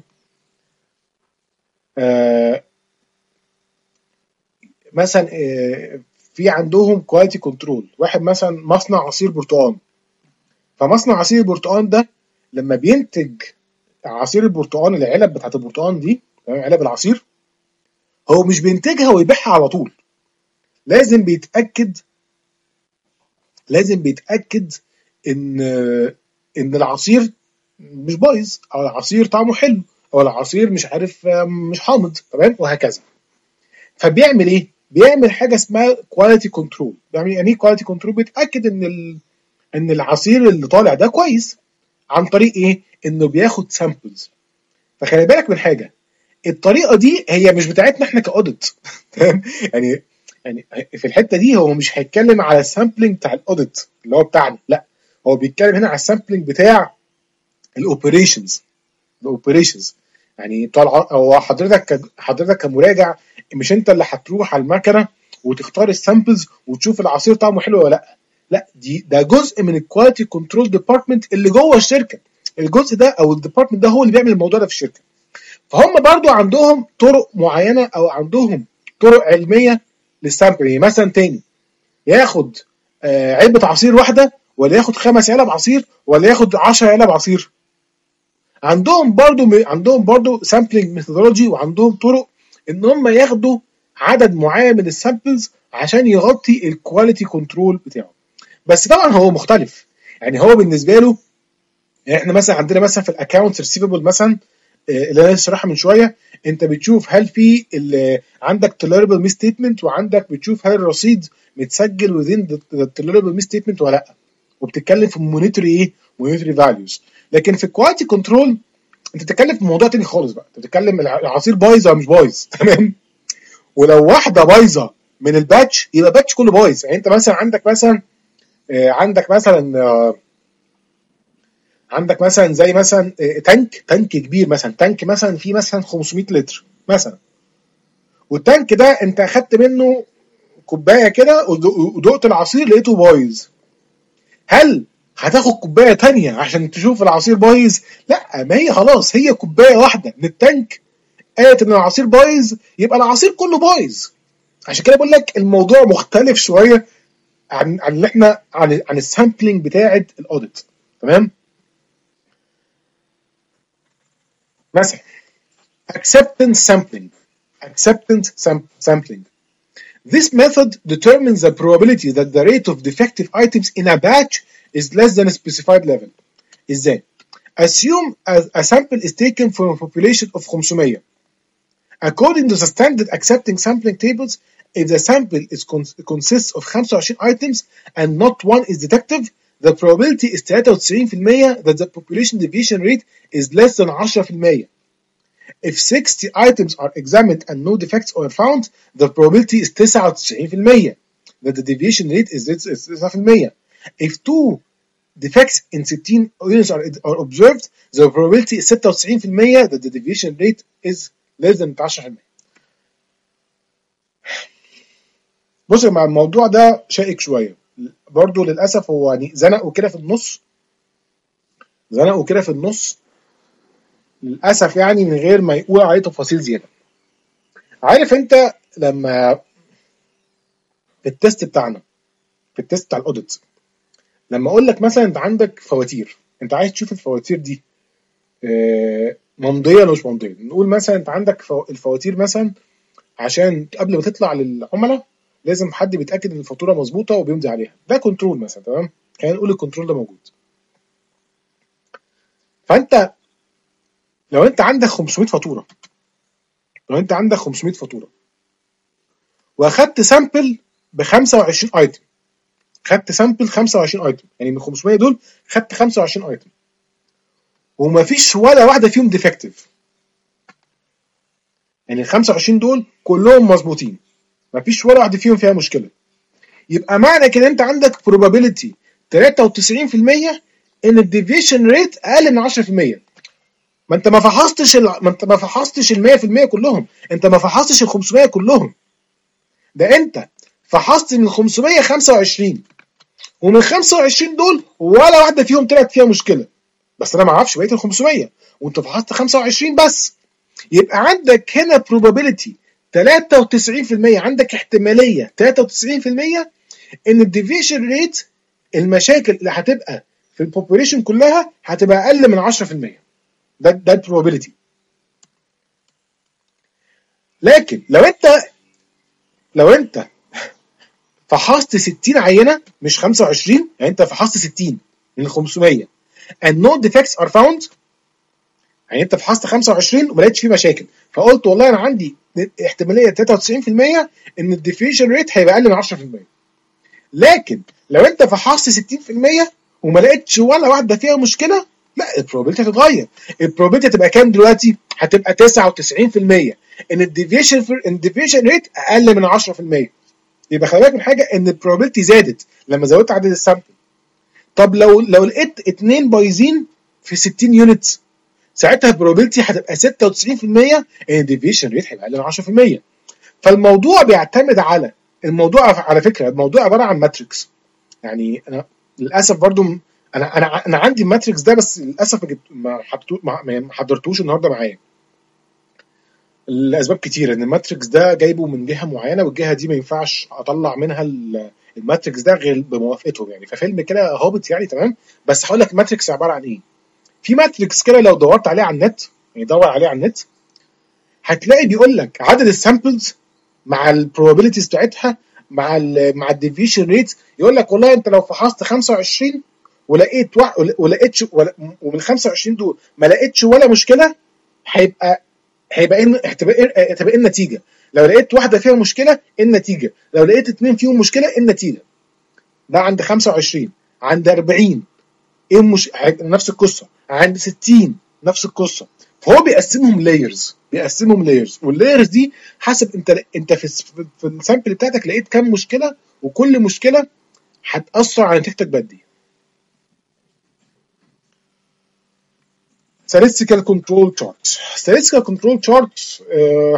آه مثلا آه في عندهم كواليتي كنترول. واحد مثلا مصنع عصير برتقال، فمصنع عصير البرتقال ده لما بينتج عصير البرتقال، العلب بتاعت البرتقال دي، تمام، علب العصير، هو مش بينتجها ويبيعها على طول، لازم بيتاكد لازم بيتاكد ان ان العصير مش بايظ، او العصير طعمه حلو، او العصير مش عارف مش حامض. تمام، وهكذا. فبيعمل ايه؟ بيعمل حاجه اسمها كواليتي كنترول. بيعمل يعني ايه كواليتي كنترول؟ بيتاكد ان ال... ان العصير اللي طالع ده كويس، عن طريق ايه؟ انه بياخد سامبلز. فخلي بالك من حاجه، الطريقه دي هي مش بتاعتنا احنا كاوديت. تمام، يعني يعني في الحته دي هو مش هيتكلم على السامبلنج بتاع الاوديت اللي هو بتاعنا، لا، هو بيتكلم هنا على السامبلنج بتاع الاوبريشنز الاوبريشنز يعني بتاع الع... او حضرتك ك... حضرتك كمراجع مش انت اللي هتروح على المكنه وتختار السامبلز وتشوف العصير طعمه حلو ولا لا. لا، دي ده جزء من الكواليتي كنترول ديبارتمنت اللي جوه الشركه. الجزء ده او الديبارتمنت ده هو اللي بيعمل الموضوع ده في الشركه. فهم برضو عندهم طرق معينه او عندهم طرق علميه للسامبل. يعني مثلا تاني ياخد آه علبه عصير واحده ولا ياخد خمس علب عصير ولا ياخد عشر علب عصير. عندهم برضو عندهم برضو سامبلنج ميثودولوجي وعندهم طرق ان هم ياخدوا عدد معين من السامبلز عشان يغطي الكواليتي كنترول بتاعه. بس طبعا هو مختلف. يعني هو بالنسبه له احنا مثلا عندنا مثلا في الاكونت ريسيفبل مثلا اللي انا شرحها من شويه، انت بتشوف هل في عندك tolerable ميس ستيتمنت وعندك بتشوف هل الرصيد متسجل within the tolerable ميس ستيتمنت ولا لا، وبتتكلم في مونيتوري ايه مونيتوري فاليوز. لكن في الكواليتي كنترول انت بتتكلم في موضوع تاني خالص بقى. انت بتتكلم العصير بايظ ولا مش بايظ، تمام؟ ولو واحده بايظه من الباتش يبقى الباتش كله بايظ. يعني انت مثلا عندك مثلا آه عندك مثلا آه عندك مثلا زي مثلا آه تانك تانك كبير مثلا تانك مثلا فيه مثلا خمسمية لتر مثلا، والتانك ده انت اخدت منه كوبايه كده ودقت العصير لقيته بايظ. هل هتاخد كوبايه تانية عشان تشوف العصير بايظ؟ لا، ما هي خلاص هي كوبايه واحده من التانك قالت ان العصير بايظ يبقى العصير كله بايظ. عشان كده بقول لك الموضوع مختلف شويه عن عن اللي احنا عن عن السامبلنج بتاعه الاوديت، تمام؟ مثلا acceptance sampling acceptance sampling this method determines the probability that the rate of defective items in a batch is less than a specified level. ازاي؟ assume a, a sample is taken from a population of خمسمية. According to the standard accepting sampling tables, if the sample is cons- consists of خمسة وعشرين items and not one is detective, the probability is تلاتة وتسعين بالمية that the population deviation rate is less than عشرة بالمية. If sixty items are examined and no defects are found, the probability is تسعة وتسعين بالمية that the deviation rate is تسعة بالمية. If two defects in sixteen units are, are observed, the probability is ستة وتسعين بالمية that the deviation rate is less than عشرة بالمية. بص مع الموضوع ده شائك شويه برضو للاسف. هو يعني زنقوا كده في النص زنقوا كده في النص للاسف، يعني من غير ما يقول عليه تفاصيل زياده. عارف انت لما في التست بتاعنا في التست بتاع الاوديت لما اقول لك مثلا انت عندك فواتير، انت عايز تشوف الفواتير دي ممضيه ولا مش ممضيه. نقول مثلا انت عندك الفواتير مثلا عشان قبل ما تطلع للعملاء لازم حد بيتاكد ان الفاتوره مظبوطه وبيمضي عليها، ده كنترول مثلا، تمام؟ خلينا نقول الكنترول ده موجود. فانت لو انت عندك خمسمية فاتوره لو انت عندك خمسمية فاتوره واخدت سامبل ب خمسة وعشرين ايتم، خدت سامبل خمسة وعشرين ايتم، يعني من خمسمية دول خدت خمسة وعشرين ايتم ومفيش ولا واحده فيهم ديفكتيف، يعني ال خمسة وعشرين دول كلهم مظبوطين مفيش ولا واحده فيهم فيها مشكله، يبقى معنى كده انت عندك probability تلاتة وتسعين بالمية ان الديفيشن ريت اقل من عشرة بالمية. ما انت ما فحصتش ال... ما انت ما فحصتش ال مية بالمية كلهم، انت ما فحصتش ال خمسمية كلهم، ده انت فحصت من خمسمية خمسة وعشرين ومن خمسة وعشرين دول ولا واحده فيهم طلعت فيها مشكله، بس انا ما اعرفش بقيه ال خمسمية وانت فحصت خمسة وعشرين بس. يبقى عندك هنا probability تلاتة وتسعين بالمية، عندك احتماليه تلاتة وتسعين بالمية ان الديفيشن ريت المشاكل اللي هتبقى في البوبوليشن كلها هتبقى اقل من عشرة بالمية. ده ده البروبابيلتي. لكن لو انت لو انت فحصت ستين عينه مش خمسة وعشرين، يعني انت فحصت ستين من خمسمية and no defects are found، يعني انت فحصت خمسة وعشرين وما لقيتش فيه مشاكل، فقلت والله انا عندي احتماليه تلاتة وتسعين بالمية ان الديفيشن ريت هيبقى اقل من عشرة بالمية. لكن لو انت فحصت ستين بالمية وما لقيتش ولا واحده فيها مشكله، لا البروبابيلتي هتتغير. البروبابيلتي هتبقى كام دلوقتي؟ هتبقى تسعة وتسعين بالمية ان الديفيشن الديفيشن ريت اقل من عشرة بالمية. يبقى خلي بالك من حاجه ان البروبابيلتي زادت لما زودت عدد السامبل. طب لو لو لقيت اتنين بايظين في ستين يونت، ساعتها البروبابيلتي هتبقى ستة وتسعين في المية ان الديفيشن ريت هيبقى اقل من عشرة في المية. فالموضوع بيعتمد على الموضوع، على فكره الموضوع عباره عن ماتريكس. يعني انا للاسف برضو انا انا انا عندي الماتريكس ده، بس للاسف ما ما حضرتوش النهارده معايا لاسباب كتيره. ان الماتريكس ده جايبه من جهه معينه، والجهه دي ما ينفعش اطلع منها الماتريكس ده غير بموافقتهم يعني، ففيلم كده هابط يعني تمام. بس هقول لك الماتريكس عباره عن ايه. في ماتريكس كده لو دورت عليه على النت، يعني دور عليه على النت، هتلاقي بيقول لك عدد السامبلز مع البروبابيلتيز بتاعتها مع ال مع الديفيشن ريت. يقول لك والله انت لو فحصت خمسة وعشرين ولقيت ولقيتش ومن خمسة وعشرين دول ما لقيتش ولا مشكله، هيبقى هيبقى ان هتبقى هتبقى النتيجه. لو لقيت واحده فيها مشكله النتيجه، لو لقيت اثنين فيهم مشكله النتيجه. ده عند خمسة وعشرين. عند أربعين ايه مش نفس القصه. عند ستين نفس القصه. فهو بيقسمهم لايرز، بيقسمهم لايرز، واللايرز دي حسب انت انت في في السامبل بتاعتك لقيت كام مشكله، وكل مشكله هتاثر على نتيجتك بقد ايه. statistical control charts. statistical control charts آه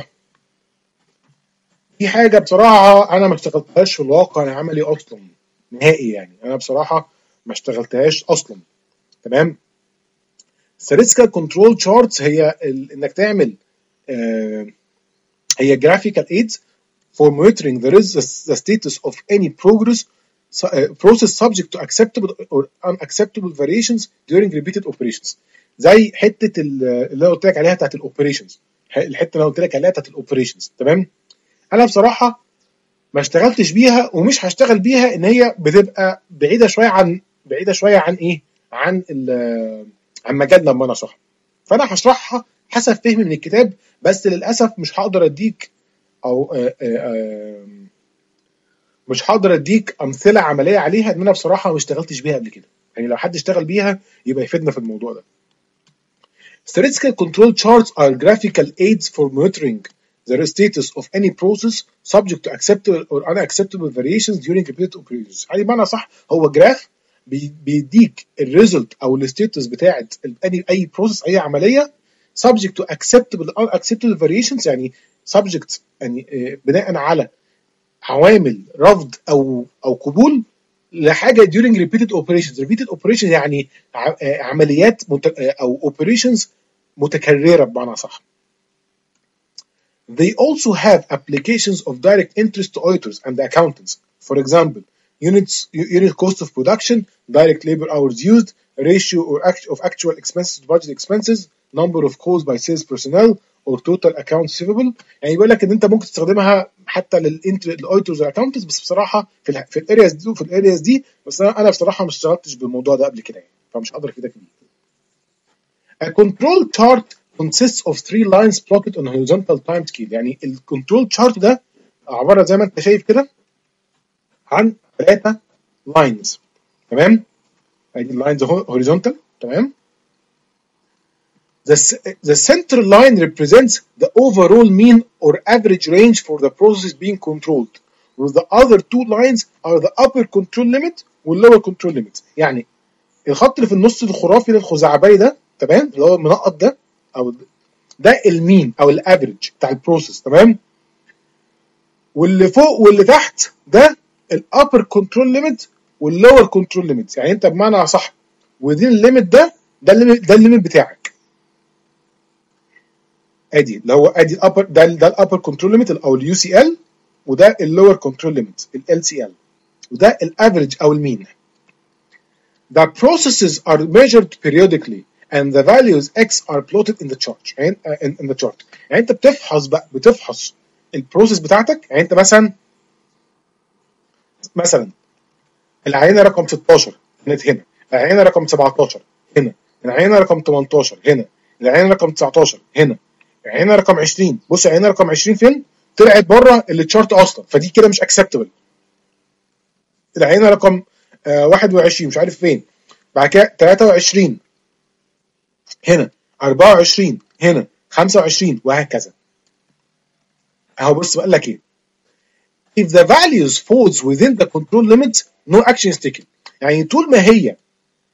دي حاجه بصراحه انا ما اشتغلتهاش في الواقع العملي اصلا نهائي. يعني انا بصراحه ما اشتغلتهاش اصلا. تمام. statistical control charts هي انك تعمل آه هي graphical aids for monitoring the, the status of any progress uh, process subject to acceptable or unacceptable variations during repeated operations. زي حته اللي انا قلت لك عليها بتاعت الاوبريشنز، الحته اللي انا قلت لك عليها بتاعت الاوبريشنز. تمام. انا بصراحه ما اشتغلتش بيها ومش هشتغل بيها، ان هي بتبقى بعيده شويه عن بعيده شويه عن ايه عن عن مجالنا لما انا اشرحها. فانا هشرحها حسب فهمي من الكتاب، بس للاسف مش هقدر اديك او آآ آآ مش هقدر اديك امثله عمليه عليها، ان انا بصراحه ما اشتغلتش بيها قبل كده. يعني لو حد اشتغل بيها يبقى يفيدنا في الموضوع ده. Statistical control charts are graphical aids for monitoring the status of any process subject to acceptable or unacceptable variations during repeated operations. يعني بمعنى صح هو جراف بيديك الريزلت او الستاتس بتاعت اي اي بروسيس، اي عمليه subject to acceptable or unacceptable variations. يعني subject يعني بناء على عوامل رفض او او قبول لحاجه during repeated operations. repeated operations يعني عمليات او operations متكرره بمعنى صح. They also have applications of direct interest to auditors and accountants. For example, units unit cost of production, direct labor hours used, ratio or act of actual expenses to budget expenses, number of calls by sales personnel, or total accounts receivable. يعني يقول لك ان انت ممكن تستخدمها حتى للاوديتورز والاكونتنتس، بس بصراحه في ال في الارياز دي وفي الارياز دي بس انا بصراحه ما اشتغلتش بالموضوع ده قبل كده يعني، فمش هقدر افيدك بيه. A control chart consists of three lines plotted on a horizontal time scale. يعني الكنترول chart ده عباره زي ما انت شايف كده عن ثلاثه لاينز. تمام. ادي اللاينز horizontal. تمام. The, the center line represents the overall mean or average range for the process being controlled, while the other two lines are the upper control limit والlower control limit. يعني الخط اللي في النص الخرافي ده الخزعبلي ده، تمام، اللي هو المنقط ده او ده المين او الافريج بتاع البروسيس. تمام. واللي فوق واللي تحت ده الابر كنترول ليميت واللور كنترول ليميت. يعني انت بمعنى صح ودين الليميت ده ده الليميت ده الليميت بتاعك. ادي لو ادي الابر ده ده الابر كنترول ليميت او اليو سي ال، وده اللور كنترول ليميت ال سي ال، وده الافريج او المين. The processes are measured periodically and the values x are plotted in the chart. يعني in, in the chart. يعني انت بتفحص بقى بتفحص البروسيس بتاعتك. يعني انت مثلا مثلا العينه رقم ستاشر كانت هنا، العينه رقم سبعتاشر هنا، العينه رقم تمنتاشر هنا، العينه رقم تسعتاشر هنا، العينه رقم عشرين. بص العينه رقم عشرين فين؟ طلعت بره التشارت اصلا، فدي كده مش اكسبتبل. العينه رقم آه واحد وعشرين مش عارف فين، بعد كده تلاتة وعشرين هنا، أربعة وعشرين هنا، خمسة وعشرين، وهكذا. اهو بص بقول لك ايه. If the values falls within the control limit no action is taken. يعني طول ما هي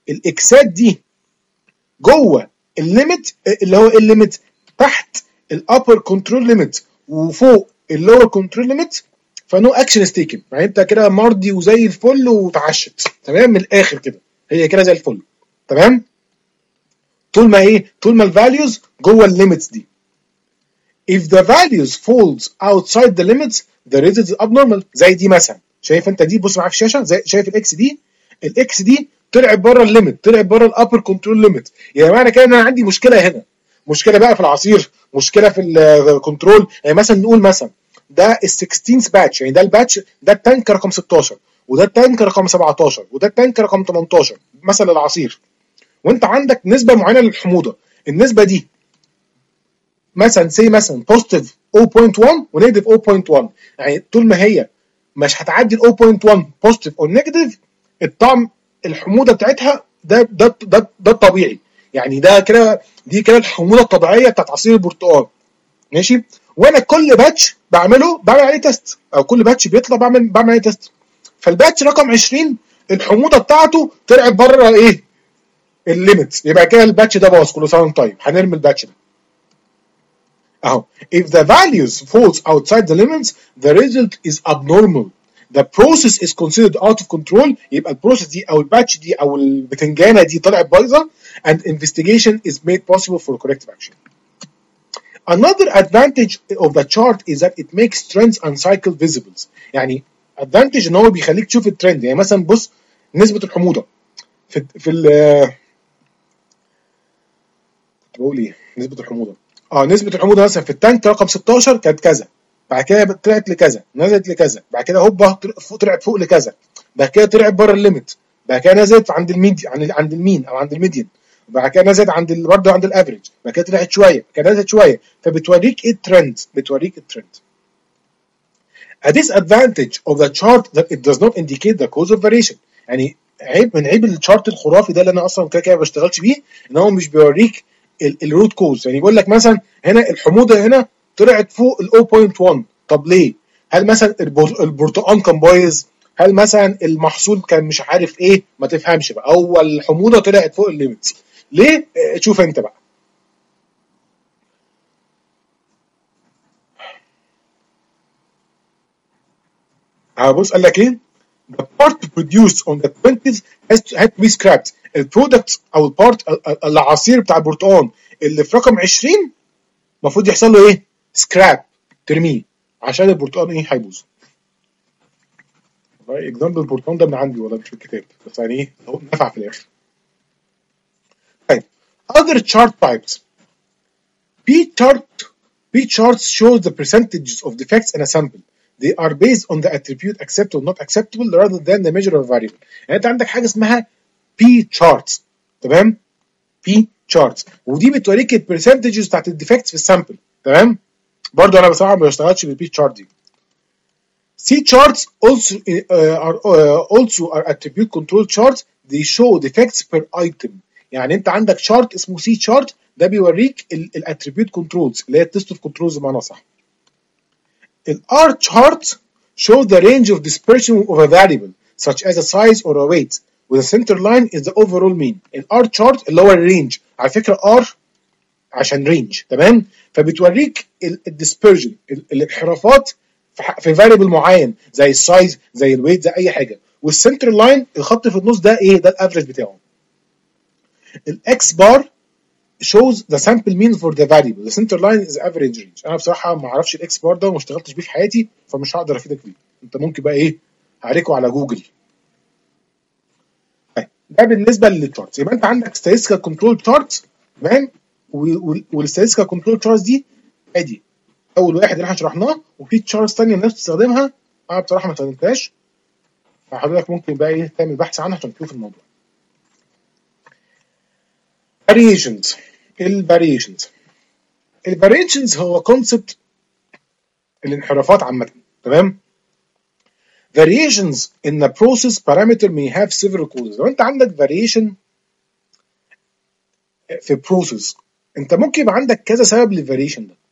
الاكسات دي جوه الليميت اللي هو الليميت تحت الابر كنترول ليميت وفوق اللور كنترول ليميت، فنو اكشن از تيكن، يعني انت كده مرضي وزي الفل وتعشت تمام من الاخر كده، هي كده زي الفل تمام. طول ما ايه؟ طول ما الفاليوز جوه الليميتس دي. if the values falls outside the limits the result is abnormal. زي دي مثلا، شايف انت دي؟ بص معايا في الشاشه، زي شايف الاكس دي؟ الاكس دي طلعت بره الليميت، طلعت بره الابر كنترول ليميت، يعني معنى كده ان انا عندي مشكله هنا، مشكله بقى في العصير، مشكله في الكنترول. يعني مثلا نقول مثلا ده ال ستاشر باتش، يعني ده الباتش ده التانك رقم ستاشر، وده التانك رقم سبعتاشر، وده التانك رقم تمنتاشر مثلا العصير، وانت عندك نسبه معينه للحموضه، النسبه دي مثلا سي مثلا بوزيتيف صفر فاصلة واحد ونيجاتيف صفر فاصلة واحد، يعني طول ما هي مش هتعدي ال صفر فاصلة واحد بوزيتيف او نيجاتيف الطعم الحموضه بتاعتها ده ده ده ده الطبيعي، يعني ده كده دي كده الحموضه الطبيعيه بتاعت عصير البرتقال ماشي. وانا كل باتش بعمله بعمل عليه تيست، او كل باتش بيطلع بعمل بعمل عليه تيست. فالباتش رقم عشرين الحموضه بتاعته طلعت بره ايه؟ الليميتس، يبقى كده الباتش ده باظ، كله سنه طيب هنرمي الباتش ده اهو. if the values falls outside the limits the result is abnormal, the process is considered out of control. يبقى البروسيس دي او الباتش دي او البتنجانه دي طلعت بايظه and investigation is made possible for corrective action. Another advantage of the chart is that it makes trends and cycle visible. يعني advantage ان هو بيخليك تشوف الترند، يعني مثلا بص نسبه الحموضه في في ال كنت بقول ايه؟ نسبه الحموضه اه نسبه الحموضه مثلا في التانك رقم ستاشر كانت كذا، بعد كده طلعت لكذا، نزلت لكذا، بعد كده هوبا طلعت فوق لكذا، بعد كده طلعت بره الليميت، بعد كده نزلت عند الميدي عند عند المين او عند الميديان، بعد كده نزلت عند برضه عند الافريج، بعد كده طلعت شويه، بعد كده نزلت شويه، فبتوريك ايه الترند، بتوريك الترند. A disadvantage of the chart that it does not indicate the cause of variation. يعني عيب من عيب الشارت الخرافي ده اللي انا اصلا كده كده ما بشتغلش بيه، ان هو مش بيوريك الروت كوز. يعني بيقول لك مثلا هنا الحموضه هنا طلعت فوق ال صفر فاصلة واحد، طب ليه؟ هل مثلا البرتقال كان بايظ؟ هل مثلا المحصول كان مش عارف ايه؟ ما تفهمش بقى، هو الحموضه طلعت فوق الليميتس ليه؟ شوف انت بقى. هبص قال لك ايه؟ the part produced on the twentieth has to, has to be scrapped. البرودكت او البارت العصير بتاع البرتقال اللي في رقم عشرين المفروض يحصل له ايه؟ سكراب، ترميه، عشان البرتقال ايه؟ هيبوظ. والله اكزامبل البرتقال ده من عندي ولا مش في الكتاب، بس يعني ايه هو نفع في الاخر. طيب other chart types. P chart P charts shows the percentages of defects in a sample. They are based on the attribute acceptable not acceptable rather than the measure of variable. يعني انت عندك حاجه اسمها P charts تمام؟ P charts ودي بتوريك البرسنتجز بتاعت الديفكتس في السامبل تمام؟ برضه انا بصراحه ما بشتغلش بالبي تشارت دي. C charts also uh, are uh, also are attribute control charts. They show defects per item. يعني انت عندك شارت اسمه C chart ده بيوريك الاتريبيوت كنترولز اللي هي التست اوف كنترولز بمعنى صح. ال R chart shows the range of dispersion of a variable such as a size or a weight with the center line is the overall mean. ال R chart اللي هو الرينج، على فكره R عشان رينج تمام، فبتوريك الديسبرجن الانحرافات في فاريبل معين زي السايز زي الويت زي اي حاجه، والسنتر لاين الخط في النص ده ايه؟ ده الافريج بتاعه. الاكس بار shows the sample mean for the variable. The center line is average range. انا بصراحه ما اعرفش الاكس بار ده وما اشتغلتش بيه في حياتي، فمش هقدر افيدك بيه، انت ممكن بقى ايه عليكوا على جوجل. طيب ده بالنسبه للتشارتس. يبقى انت عندك statistical control charts تمام، والstatistical control charts دي ادي اول واحد اللي احنا شرحناه، وفي تشارتس ثانيه الناس بتستخدمها انا بصراحه ما استخدمتهاش، فحضرتك ممكن بقى ايه تعمل بحث عنها عشان تشوف الموضوع. variations. الفاريشنز الفاريشنز هو كونسبت الانحرافات عامه تمام. variations in a process parameter may have several causes. لو انت عندك variation في process انت ممكن يبقى عندك كذا سبب للفاريشن ده.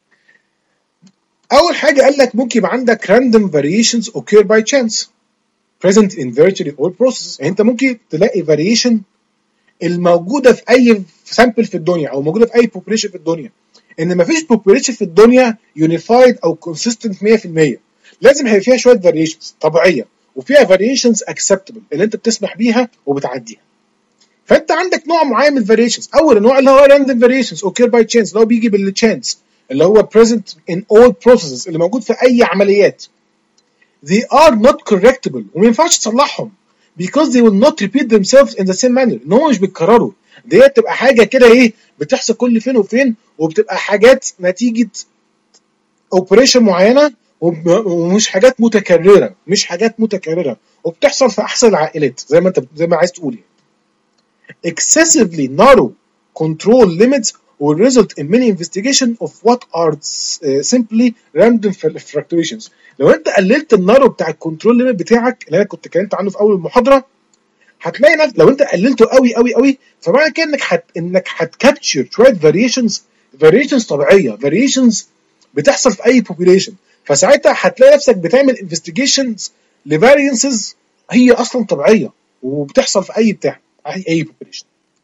اول حاجه قال لك ممكن يبقى عندك random variations occur by chance present in virtually all processes. يعني انت ممكن تلاقي variation الموجوده في اي سامبل في الدنيا او موجوده في اي بوبوليشن في الدنيا، ان مفيش بوبوليشن في الدنيا يونيفايد او كونسيستنت مية في المية، لازم هيبقى فيها شويه فاريشنز طبيعيه وفيها فاريشنز اكسبتبل اللي انت بتسمح بيها وبتعديها. فانت عندك نوع معين من الفاريشنز، اول نوع اللي هو راندوم فاريشنز اوكير باي تشانس، اللي هو بيجي بالتشانس، اللي هو present in all processes، اللي موجود في اي عمليات. they are not correctable وما ينفعش تصلحهم because they will not repeat themselves in the same manner، ان هم مش بيتكرروا، دي بتبقى حاجه كده ايه بتحصل كل فين وفين، وبتبقى حاجات نتيجه اوبريشن معينه ومش حاجات متكرره، مش حاجات متكرره وبتحصل في احسن العائلات زي ما انت زي ما عايز تقول. excessively narrow control limits will result in many investigation of what are uh, simply random fluctuations. لو انت قللت النارو بتاع الكنترول ليميت بتاعك اللي انا كنت اتكلمت عنه في اول المحاضره، هتلاقي نفسك لو انت قللته قوي قوي قوي فمعنى كده انك حت انك هتكابتشر شويه فاريشنز، فاريشنز طبيعيه، فاريشنز بتحصل في اي population، فساعتها هتلاقي نفسك بتعمل انفستيجيشنز لفارينسز هي اصلا طبيعيه وبتحصل في اي بتاع اي population.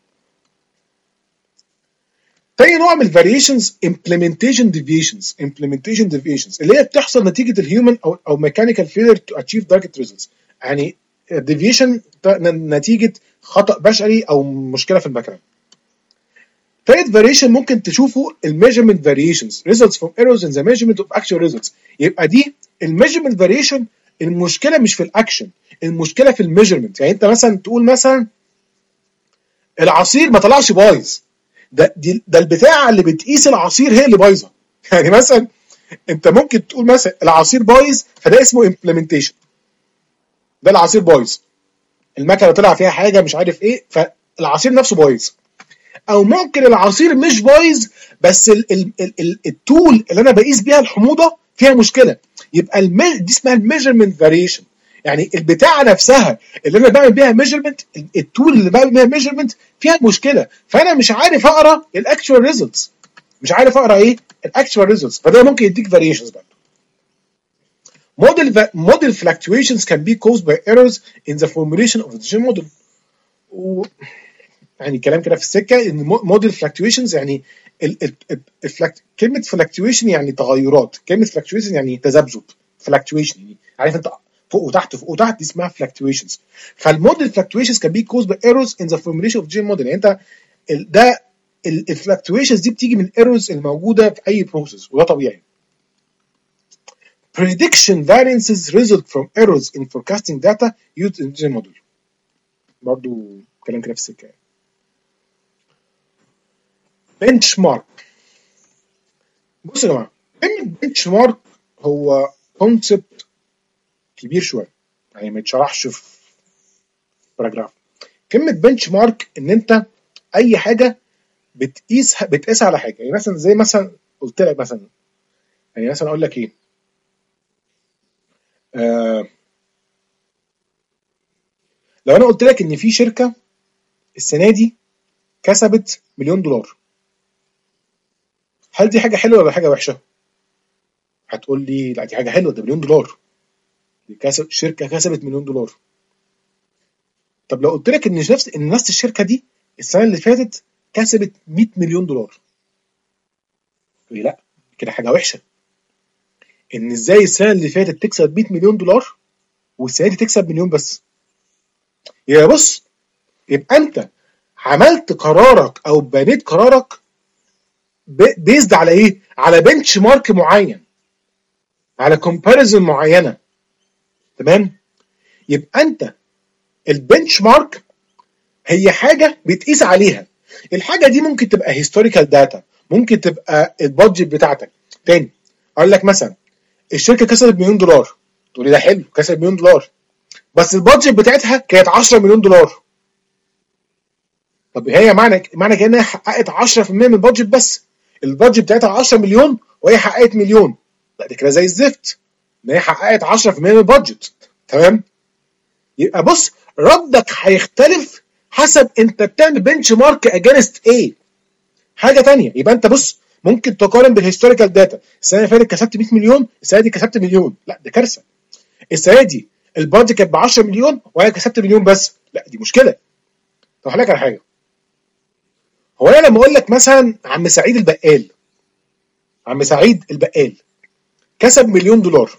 تاني نوع من الفاريشنز implementation deviations. implementation deviations اللي هي بتحصل نتيجه الهيومن او او mechanical failure to achieve target results، يعني deviation نتيجه خطا بشري او مشكله في المكان. تالت variation ممكن تشوفه measurement variations results from errors in the measurement of actual results. يبقى دي measurement variation المشكله مش في الاكشن، المشكله في الميجرمنت. يعني انت مثلا تقول مثلا العصير ما طلعش بايظ، ده دي ده البتاعه اللي بتقيس العصير هي اللي بايظه. يعني مثلا انت ممكن تقول مثلا العصير بايظ فده اسمه امبلمنتيشن، ده العصير بايظ، المكنه طلع فيها حاجه مش عارف ايه فالعصير نفسه بايظ. او ممكن العصير مش بايظ بس ال ال ال ال التول اللي انا بقيس بيها الحموضه فيها مشكله، يبقى دي اسمها الميجرمنت فاريشن. يعني البتاعه نفسها اللي انا بعمل بيها ميجرمنت، التول اللي بعمل بيها ميجرمنت فيها مشكله، فانا مش عارف اقرا الاكشوال ريزلتس، مش عارف اقرا ايه الاكشوال ريزلتس، فده ممكن يديك فاريشنز بقى. model model fluctuations can be caused by errors in the formulation of the decision model. و يعني كلام كده في السكه ان موديل فلكتويشنز يعني ال ال الفلكت كلمه فلكتويشن يعني تغيرات، كلمه فلكتويشن يعني تذبذب، فلكتويشن يعني عارف انت فوق وتحت فوق وتحت، دي اسمها فلكتويشنز. فالموديل فلكتويشنز كان بي كوز باي ايرورز ان ذا فورميليشن اوف جين موديل. يعني انت ده الفلكتويشنز دي بتيجي من الايرورز الموجوده في اي بروسيس وده طبيعي. prediction variances result from errors in forecasting data used in gene model. برضو كلام كده في السكه. بنش مارك. بصوا يا جماعه، كلمه بنش مارك هو كونسبت كبير شويه، يعني ما يتشرحش في باراجراف. كلمه بنش مارك ان انت اي حاجه بتقيس بتقيس على حاجه، يعني مثلا زي مثلا قلت لك مثلا، يعني مثلا اقول لك ايه، آه لو انا قلت لك ان في شركه السنه دي كسبت مليون دولار، هل دي حاجه حلوه ولا حاجه وحشه؟ هتقول لي لا دي حاجه حلوه، ده مليون دولار، دي كسب شركه كسبت مليون دولار. طب لو قلت لك ان نفس ان نفس الشركه دي السنه اللي فاتت كسبت مية مليون دولار، تقول لي لا كده حاجه وحشه، ان ازاي السنه اللي فاتت تكسب مية مليون دولار والسنه دي تكسب مليون بس؟ يا بص، يبقى انت عملت قرارك او بنيت قرارك بيزد على ايه؟ على بنش مارك معين، على كومباريزون معينه، تمام؟ يبقى انت البنش مارك هي حاجه بتقيس عليها، الحاجه دي ممكن تبقى هيستوريكال داتا، ممكن تبقى البادجت بتاعتك. تاني اقول لك مثلا الشركه كسبت مليون دولار، تقول لي ده حلو كسب مليون دولار، بس البادجت بتاعتها كانت عشرة مليون دولار. طب هي معنى معنى كده انها حققت عشرة في المية من البادجت بس، البادجت بتاعتها عشرة مليون وهي حققت مليون، لا ده كده زي الزفت ان هي حققت عشرة في المية من البادجت، تمام؟ يبقى بص ردك هيختلف حسب انت بتعمل بنش مارك اجينست ايه. حاجه ثانيه، يبقى انت بص ممكن تقارن بالهيستوريكال داتا، السنه اللي فاتت كسبت مية مليون، السنه دي كسبت مليون، لا ده كارثه. السنه دي البادجت كانت ب عشرة مليون وهي كسبت مليون بس، لا دي مشكله. طب هقول لك على حاجه، هو انا لما اقول لك مثلا عم سعيد البقال، عم سعيد البقال كسب مليون دولار،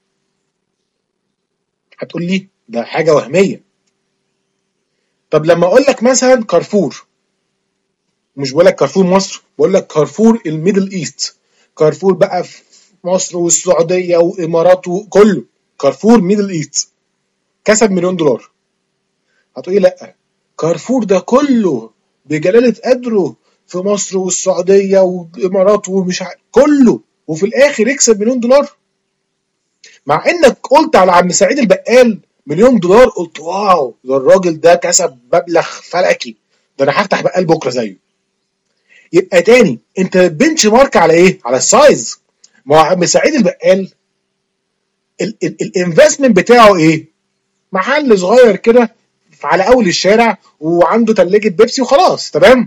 هتقول لي ده حاجه وهميه. طب لما اقول لك مثلا كارفور، مش بقول لك كارفور مصر، بقول لك كارفور الميدل ايست، كارفور بقى في مصر والسعوديه وامارات وكله، كارفور ميدل ايست كسب مليون دولار، هتقولي لا، كارفور ده كله بجلاله قدره في مصر والسعوديه والامارات ومش عارف كله، وفي الاخر يكسب مليون دولار. مع انك قلت على عم سعيد البقال مليون دولار، قلت واو ده الراجل ده كسب مبلغ فلكي، ده انا هفتح بقال بكره زيه. يبقى تاني انت بنش مارك على ايه؟ على السايز. ما هو عم سعيد البقال الانفستمنت بتاعه ايه؟ محل صغير كده على اول الشارع وعنده ثلاجه بيبسي وخلاص، تمام.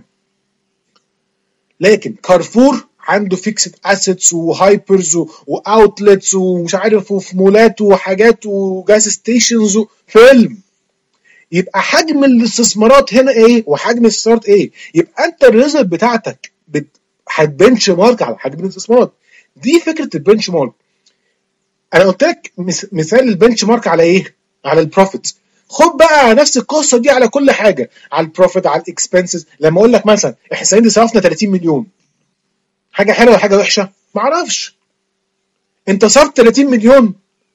لكن كارفور عنده فيكسد اسيتس وهايبرز واوتلتس ومش عارف وفي مولات وحاجات وجاز ستيشنز وفيلم. يبقى حجم الاستثمارات هنا ايه وحجم الاستثمارات ايه؟ يبقى انت الريزلت بتاعتك هتبنش مارك على حجم الاستثمارات. دي فكره البنش مارك. انا قلت لك مثال البنش مارك على ايه؟ على البروفيت. خد بقى نفس القصه دي على كل حاجه، على البروفيت، على الاكسبنسز. لما اقول لك مثلا احنا السنه دي صرفنا ثلاثين مليون، حاجه حلوه ولا حاجه وحشه؟ ما اعرفش. انت صرفت ثلاثين مليون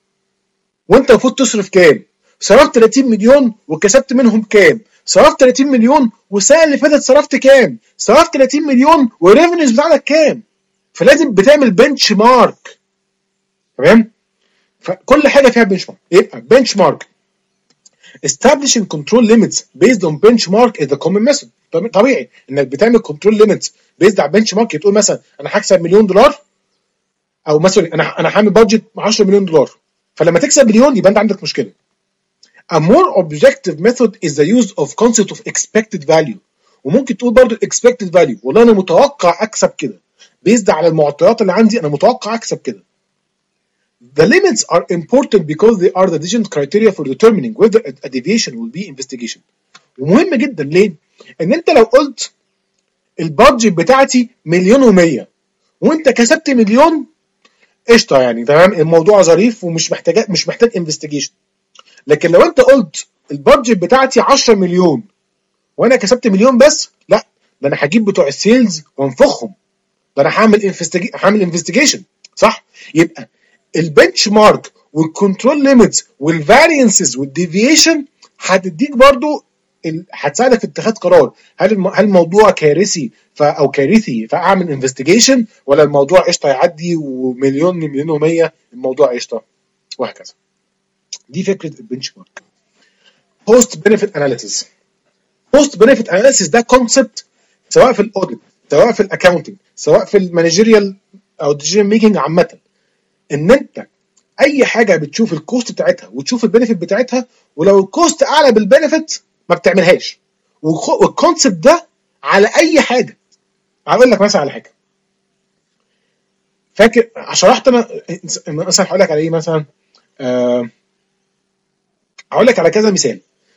وانت المفروض تصرف كام؟ صرفت ثلاثين مليون وكسبت منهم كام؟ صرفت ثلاثين مليون والسنه اللي فاتت صرفت كام؟ صرفت ثلاثين مليون والريفنيوز بتاعتك كام؟ فلازم بتعمل بنش مارك، تمام؟ فكل حاجه فيها بنش مارك. يبقى بنش مارك establishing control limits based on benchmark is the common method. طبيعي انك بتعمل control limits based على benchmark. تقول مثلا انا هكسب مليون دولار، او مثلا انا انا هعمل بادجت عشرة مليون دولار، فلما تكسب مليون يبقى انت عندك مشكله. A more objective method is the use of concept of expected value. وممكن تقول برضو expected value، والله انا متوقع اكسب كده based على المعطيات اللي عندي، انا متوقع اكسب كده. The limits are important because they are the decision criteria for determining whether a deviation will be investigation. ومهم جدا ليه؟ ان انت لو قلت البادجت بتاعتي مليون ومية وانت كسبت مليون، قشطه يعني، تمام، الموضوع ظريف ومش محتاج مش محتاج انفستيجيشن. لكن لو انت قلت البادجت بتاعتي عشرة مليون وانا كسبت مليون بس، لا، ده انا هجيب بتوع السيلز وانفخهم، ده انا هعمل انفستيجيشن هعمل انفستيجيشن صح؟ يبقى البنش مارك والكنترول ليميتس والفارينسز والديفيشن هتديك برضو ال... هتساعدك في اتخاذ قرار. هل الم... هل الموضوع كارثي ف... او كارثي فاعمل انفستيجيشن، ولا الموضوع قشطه يعدي ومليون مليون ومية الموضوع قشطه، وهكذا. دي فكره البنش مارك. بوست بنفيت اناليسيس. بوست بنفيت اناليسيس ده كونسبت سواء في الاوديت، سواء في الاكاونتنج، سواء في المانجيريال او الديسيجن ميكنج عامه، ان انت اي حاجه بتشوف الكوست بتاعتها وتشوف البنفيت بتاعتها، ولو الكوست اعلى بالبنفيت ما بتعملهاش. والكونسبت ده على اي حاجه. هقول لك مثلا على حاجه، فاكر شرحت انا مثلا، هقول لك على ايه مثلا، آه هقول لك على كذا مثال.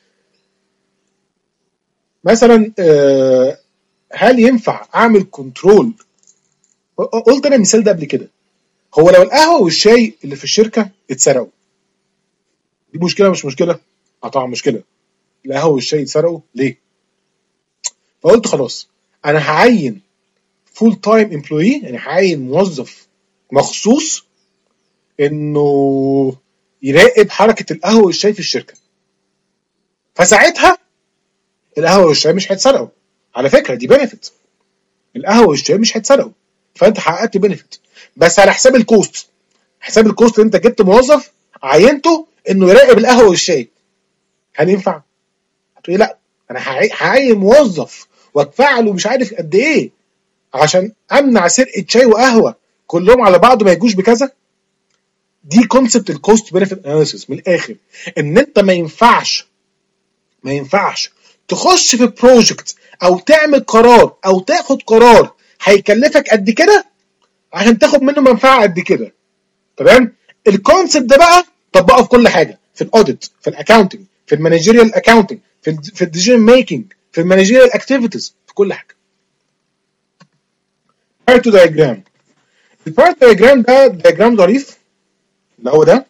مثلا آه هل ينفع اعمل كنترول؟ قلت انا المثال ده قبل كده. هو لو القهوه والشاي اللي في الشركه اتسرقوا، دي مشكله مش مشكله؟ اه طبعا مشكله. القهوه والشاي اتسرقوا ليه؟ فقلت خلاص انا هعين فول تايم امبلوي، يعني هعين موظف مخصوص انه يراقب حركه القهوه والشاي في الشركه. فساعتها القهوه والشاي مش هيتسرقوا. على فكره دي بنفيت، القهوه والشاي مش هيتسرقوا، فانت حققت بنفيت بس على حساب الكوست. حساب الكوست انت جبت موظف عينته انه يراقب القهوه والشاي. هل ينفع؟ هتقولي لا، انا هعين موظف وادفع له مش عارف قد ايه عشان امنع سرقه شاي وقهوه كلهم على بعض ما يجوش بكذا. دي كونسبت الكوست بنفيت اناليسيس من الاخر، ان انت ما ينفعش ما ينفعش تخش في بروجكت او تعمل قرار او تاخد قرار هيكلفك قد كده عشان تاخد منه منفعه قد كده، تمام. الكونسبت ده بقى طبقه في كل حاجه، في الاوديت، في الاكاونتنج، في المانجيريال اكاونتنج، في ال في الديسيجن ميكنج، في المانجيريال اكتيفيتيز، في كل حاجه. بارتو دايجرام. البارتو دايجرام ده دايجرام ظريف اللي هو ده.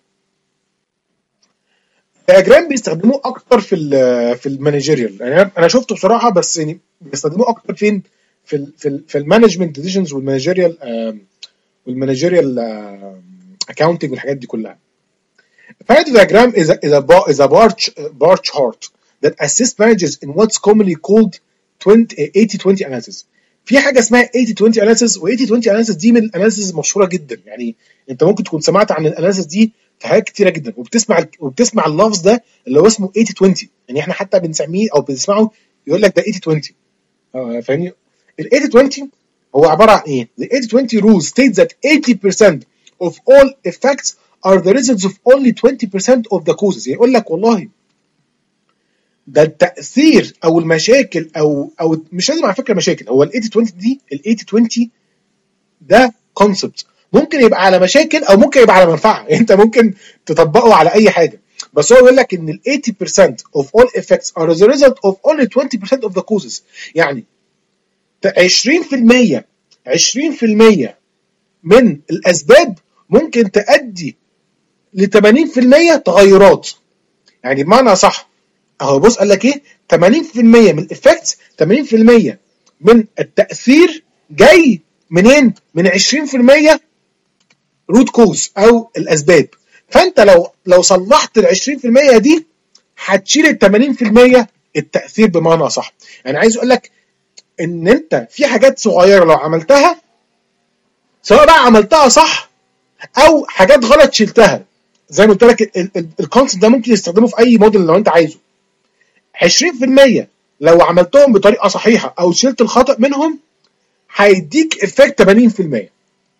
دايجرام بيستخدموه اكتر في ال في المانجيريال، يعني انا شفته بصراحه، بس يعني بيستخدموه اكتر فين؟ في ال في ال في المانجمنت ديسيجنز والمانجيريال والمانجيريال اكاونتنج والحاجات دي كلها. Pareto diagram is a, is a, bar, is a bar, ch- bar chart that assists managers in what's commonly called eighty twenty analysis. في حاجه اسمها eighty twenty analysis، و eighty twenty analysis دي من الاناليسيز المشهوره جدا، يعني انت ممكن تكون سمعت عن الاناليسيز دي في حاجات كتيره جدا، وبتسمع وبتسمع اللفظ ده اللي هو اسمه eighty twenty، يعني احنا حتى بنسميه او بنسمعه يقول لك ده eighty twenty. اه فاهمني؟ ال eighty twenty هو عباره عن ايه؟ The eighty twenty rule states that eighty percent of all effects are the results of only twenty percent of the causes. يعني يقول لك والله ده التأثير او المشاكل او او مش لازم على فكره مشاكل، هو ال eighty twenty دي ال eighty twenty ده كونسبت ممكن يبقى على مشاكل او ممكن يبقى على منفعه، انت ممكن تطبقه على اي حاجه، بس هو يقول لك ان ال eighty percent of all effects are the result of only twenty percent of the causes. يعني عشرين في المية عشرين في المية من الاسباب ممكن تؤدي ل ثمانين في المية تغيرات. يعني بمعنى صح اهو بص قال لك ايه؟ ثمانين في المية من الافكتس، ثمانين في المية من التاثير جاي منين؟ من عشرين في المية روت كوز او الاسباب. فانت لو لو صلحت ال عشرين في المية دي هتشيل ال ثمانين في المية التاثير بمعنى صح. يعني عايز اقول لك ان انت في حاجات صغيره لو عملتها، سواء بقى عملتها صح او حاجات غلط شلتها، زي ما قلت لك الكونسبت ده ممكن يستخدمه في اي موديل لو انت عايزه. عشرين في المية لو عملتهم بطريقه صحيحه او شلت الخطا منهم هيديك افكت ثمانين في المية.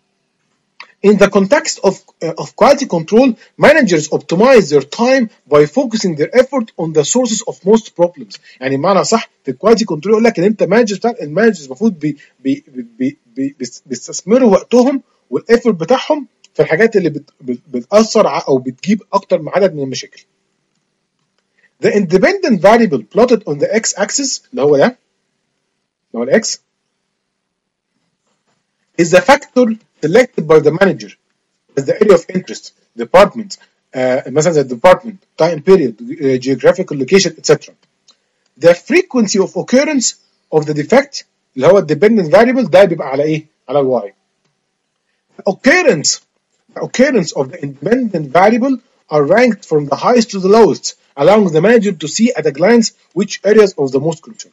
In the context of, uh, of quality control, managers optimize their time by focusing their effort on the sources of most problems. يعني بمعنى صح في الكواليتي كنترول يقول لك ان انت مانجر بتاع المانجرز المفروض بي بي بي بي بيستثمروا وقتهم والافورت بتاعهم في الحاجات اللي بت بتاثر او بتجيب اكتر من عدد من المشاكل. The independent variable plotted on the x-axis اللي هو ده اللي هو الاكس is the factor selected by the manager as the area of interest, department, uh, مثلا the department, time period, uh, geographical location, et cetera. The frequency of occurrence of the defect اللي هو dependent variable ده بيبقى على ايه؟ على ال y. The occurrence, the occurrence of the independent variable are ranked from the highest to the lowest, allowing the manager to see at a glance which areas of the most concern.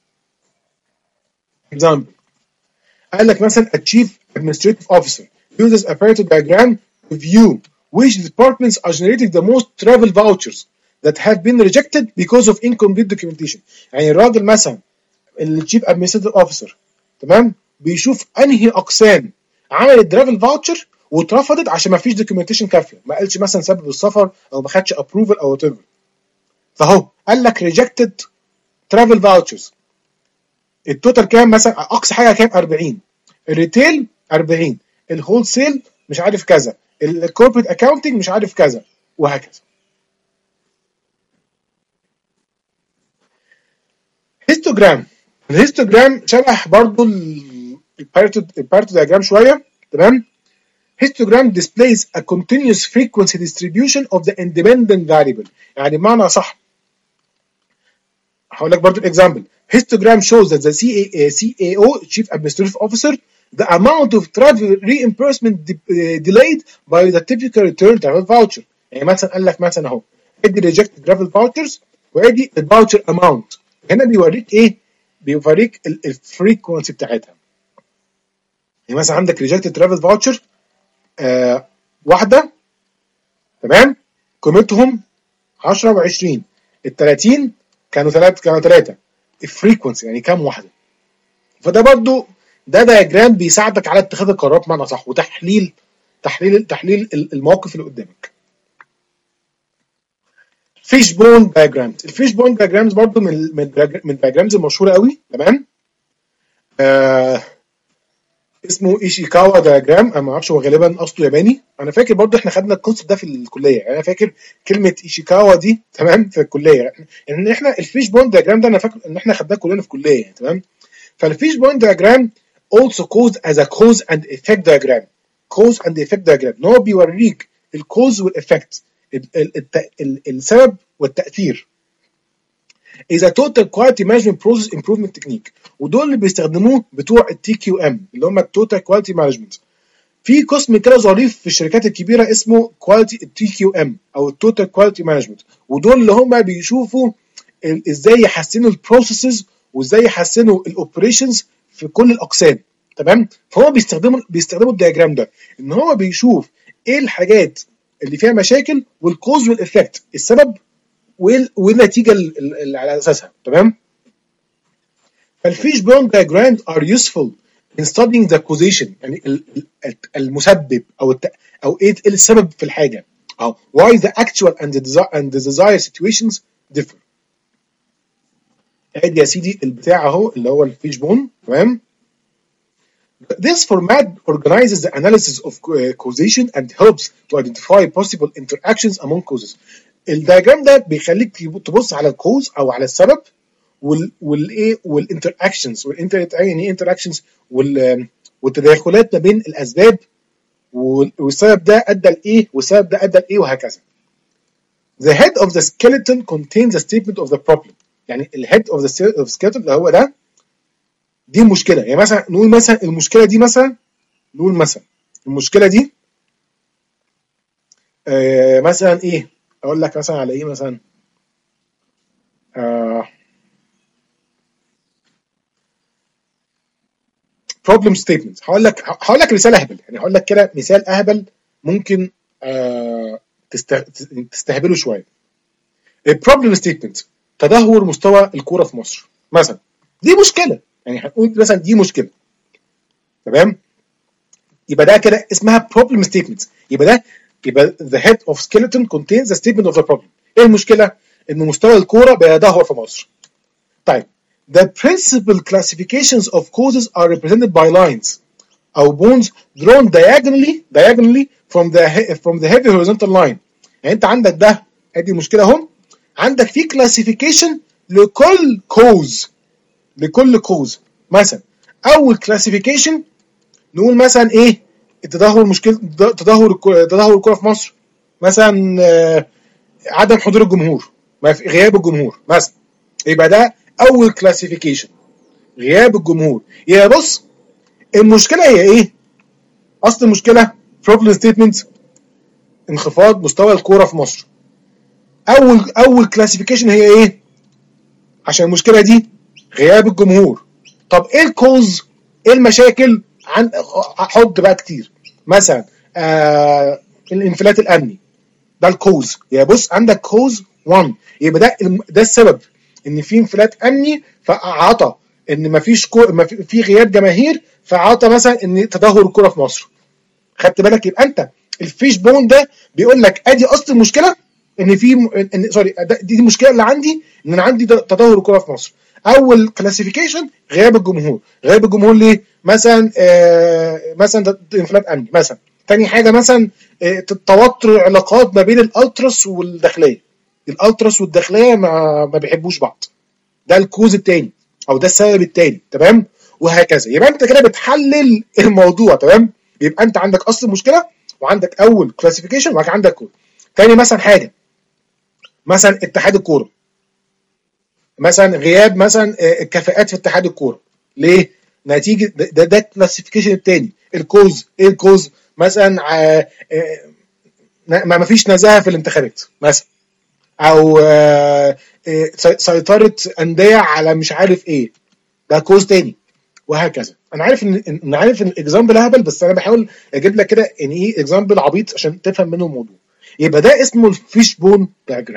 Example. قال لك مثلا a chief administrative officer uses a Pareto diagram to view which departments are generating the most travel vouchers that have been rejected because of incomplete documentation. يعني الراجل مثلا الشيف administrative officer تمام بيشوف انهي اقسام عملت ترافل فاوتشر واترفضت عشان ما فيش دوكيومنتيشن كافيه، ما قالش مثلا سبب السفر او ما خدش ابروفل او وات ايفر. فهو قال لك ريجكتد ترافل فاوتشرز التوتال كام؟ مثلا اقصى حاجه كام؟ أربعين. الريتيل أربعين، الهول سيل مش عارف كذا، الكوربريت اكاونتنج مش عارف كذا، وهكذا. هيستوجرام. الهيستوجرام شبه برضو البارتو البارتو دياجرام شويه تمام. Histogram displays a continuous frequency distribution of the independent variable. يعني بمعنى صح هقول لك برضو الاكزامبل. Histogram shows that the C A O, Chief Administrative Officer, the amount of travel reimbursement de- delayed by the typical return travel voucher. يعني مثلا قال لك مثلا اهو ادي rejected travel vouchers وادي الفاوتشر amount. هنا بيوريك ايه؟ بيوريك الفريكونسي بتاعتها. يعني مثلا عندك rejected travel voucher آه واحده تمام قيمتهم عشرة و20، ال ثلاثين كانوا ثلاثه كانوا ثلاثه الفريكونسي يعني كام واحده. فده برضو ده دايجرام بيساعدك على اتخاذ القرارات بمعنى صح وتحليل تحليل تحليل المواقف اللي قدامك. فيش بون دايجرامز. الفيش بون دايجرامز برضو من من من الدايجرامز المشهوره قوي تمام. آه اسمه ايشيكاوا دايجرام، انا ما اعرفش هو غالبا اصله ياباني. انا فاكر برضو احنا خدنا الكونسيبت ده في الكليه، يعني انا فاكر كلمه ايشيكاوا دي تمام في الكليه، يعني ان احنا الفيش بون دايجرام ده انا فاكر ان احنا خدناه كلنا في الكليه تمام. فالفيش بون دايجرام also called as a cause and effect diagram. cause and effect diagram ان هو بيوريك الكوز والافكت، السبب والتاثير. is a total quality management process improvement technique، ودول اللي بيستخدموه بتوع التي كيو ام اللي هم التوتال كواليتي مانجمنت. في قسم كده ظريف في الشركات الكبيره اسمه كواليتي التي كيو ام او التوتال كواليتي مانجمنت، ودول اللي هم بيشوفوا ازاي يحسنوا البروسيسز وازاي يحسنوا الاوبريشنز في كل الاقسام. تمام؟ فهو بيستخدموا بيستخدموا الدياجرام ده ان هو بيشوف ايه الحاجات اللي فيها مشاكل والكوز والافكت، السبب والنتيجه اللي على اساسها. تمام؟ فالفيش بون diagrams are useful in studying the causation، يعني المسبب او الت... او ايه السبب في الحاجه، او why the actual and the desire and the desired situations differ. ادي يا سيدي البتاع اهو اللي هو الفيش بون. تمام؟ This format organizes the analysis of causation and helps to identify possible interactions among causes. الدياجرام ده بيخليك تبص على الكوز او على السبب وال والايه والانتر اكشنز والانتر يعني ايه انتر اكشنز والتداخلات ما بين الاسباب، والسبب ده ادى لايه والسبب ده ادى لايه وهكذا. The head of the skeleton contains a statement of the problem، يعني الهيد of the skeleton اللي هو ده دي مشكله. يعني مثلا نقول مثلا المشكله دي مثلا نقول مثلا المشكله دي آه مثلا ايه، اقول لك مثلا على ايه مثلا آه problem statement. هقول لك هقول لك مثال اهبل، يعني هقول لك كده مثال اهبل ممكن آه تستهبله شويه. البروبلم ستيتمنت تدهور مستوى الكوره في مصر مثلا، دي مشكله، يعني هنقول مثلا دي مشكله. تمام؟ يبقى ده كده اسمها بروبلم ستيتمنت. يبقى ده يبقى the head of skeleton contains the statement of the problem. ايه المشكله؟ ان مستوى الكوره بيتدهور في مصر. طيب the principal classifications of causes are represented by lines او bones drawn diagonally diagonally from the from the heavy horizontal line. يعني انت عندك ده ادي مشكله اهو، عندك في كلاسيفيكيشن لكل كوز لكل كوز. مثلا اول كلاسيفيكيشن نقول مثلا ايه التدهور، مشكله تدهور تدهور الكره في مصر مثلا آه عدم حضور الجمهور، غياب الجمهور مثلا. يبقى ده اول كلاسيفيكيشن غياب الجمهور. يا بص المشكله هي ايه؟ اصل المشكله بروبلم ستيتمنت انخفاض مستوى الكوره في مصر. اول اول كلاسيفيكيشن هي ايه؟ عشان المشكله دي غياب الجمهور. طب ايه الكوز؟ ايه المشاكل؟ عن احط بقى كتير مثلا آه الانفلات الامني، ده الكوز. يا بص عندك كوز واحد، يبقى ده ده السبب ان في انفلات امني فعطى ان مفيش كو مفي في غياب جماهير فعطى مثلا ان تدهور الكره في مصر. خدت بالك؟ يبقى انت الفيش بون ده بيقول لك ادي اصل المشكله ان في ان سوري دي المشكله اللي عندي ان انا عندي تدهور الكره في مصر. اول كلاسيفيكيشن غياب الجمهور. غياب الجمهور ليه؟ مثلا آه مثلا انفلات امني مثلا. تاني حاجه مثلا آه توتر العلاقات ما بين الالتراس والداخليه، الالتراس والداخليه ما, ما بيحبوش بعض، ده الكوز التاني او ده السبب التاني. تمام؟ وهكذا. يبقى انت كده بتحلل الموضوع. تمام؟ يبقى انت عندك اصل المشكله وعندك اول كلاسيفيكيشن وبعد عندك كود. تاني مثلا حاجه مثلا اتحاد الكوره، مثلا غياب مثلا الكفاءات في اتحاد الكوره. ليه؟ نتيجه ده ده الكلاسيفيكيشن الثاني. الكوز ايه الكوز؟ مثلا ما فيش نزاهه في الانتخابات مثلا، او سيطره انديه على مش عارف ايه، ده كوز تاني. وهكذا. انا عارف ان انا عارف ان الاكزامبل هبل، بس انا بحاول اجيب لك كده ان ايه اكزامبل عبيط عشان تفهم منه الموضوع. يبقى ده اسمه الفيش بون دايجرام.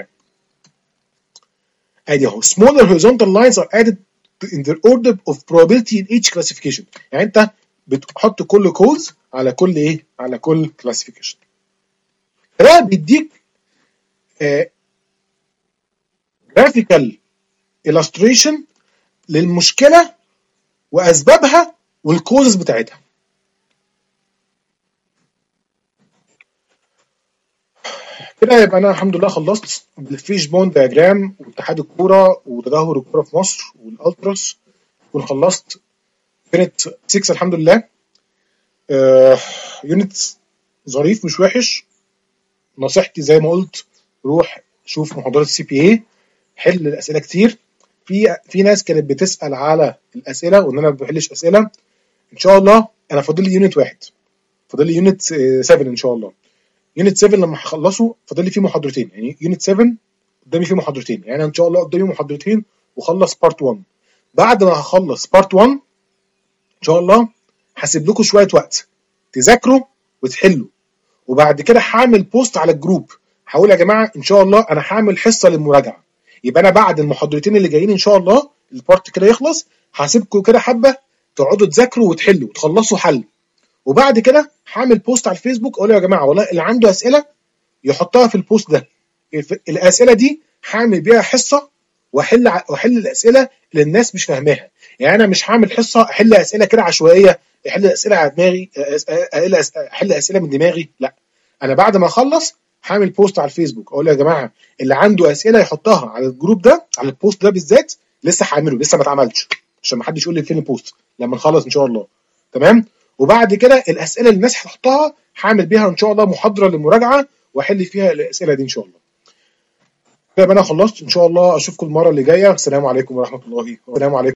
ادي اهو smaller horizontal lines are added in the order of probability in each classification. يعني انت بتحط كل كوز على كل ايه؟ على كل classification. ده بيديك آه graphical illustration للمشكله واسبابها والكوزز بتاعتها. كده يبقى انا الحمد لله خلصت بالفيش بون دياجرام واتحاد الكوره وتدهور الكوره في مصر والالتراس، وخلصت يونت ستة الحمد لله. آه يونت ظريف مش وحش. نصيحتي زي ما قلت روح شوف محاضرات السي بي اي، حل الاسئله كتير. في في ناس كانت بتسال على الاسئله وان انا ما بحلش اسئله. ان شاء الله انا فاضل لي يونت واحد، فاضل لي يونت سبعة ان شاء الله. يونت سبعة لما هخلصه فاضل لي فيه محاضرتين، يعني يونت سبعة قدامي فيه محاضرتين، يعني ان شاء الله قدامي محاضرتين وخلص بارت واحد. بعد ما هخلص بارت واحد ان شاء الله هسيب لكم شويه وقت تذاكروا وتحلوا، وبعد كده هعمل بوست على الجروب هقول يا جماعه ان شاء الله انا هعمل حصه للمراجعه. يبقى انا بعد المحاضرتين اللي جايين ان شاء الله البارت كده يخلص هسيبكم كده حبه تقعدوا تذاكروا وتحلوا وتخلصوا حل، وبعد كده هعمل بوست على الفيسبوك اقول يا جماعه والله اللي عنده اسئله يحطها في البوست ده. الاسئله دي هعمل بيها حصه واحل واحل الاسئله اللي الناس مش فاهماها. يعني انا مش هعمل حصه احل اسئله كده عشوائيه، احل اسئله على دماغي، احل اسئله من دماغي، لا. انا بعد ما اخلص هعمل بوست على الفيسبوك اقول يا جماعه اللي عنده اسئله يحطها على الجروب ده، على البوست ده بالذات. لسه هعمله، لسه ما اتعملش عشان ما حدش يقول لي فين البوست لما نخلص ان شاء الله. تمام. وبعد كده الاسئله اللي الناس هتحطها هعمل بيها ان شاء الله محاضره للمراجعه واحل فيها الاسئله دي ان شاء الله. طيب انا خلصت ان شاء الله. اشوفكم المره اللي جايه. السلام عليكم ورحمه الله. السلام عليكم.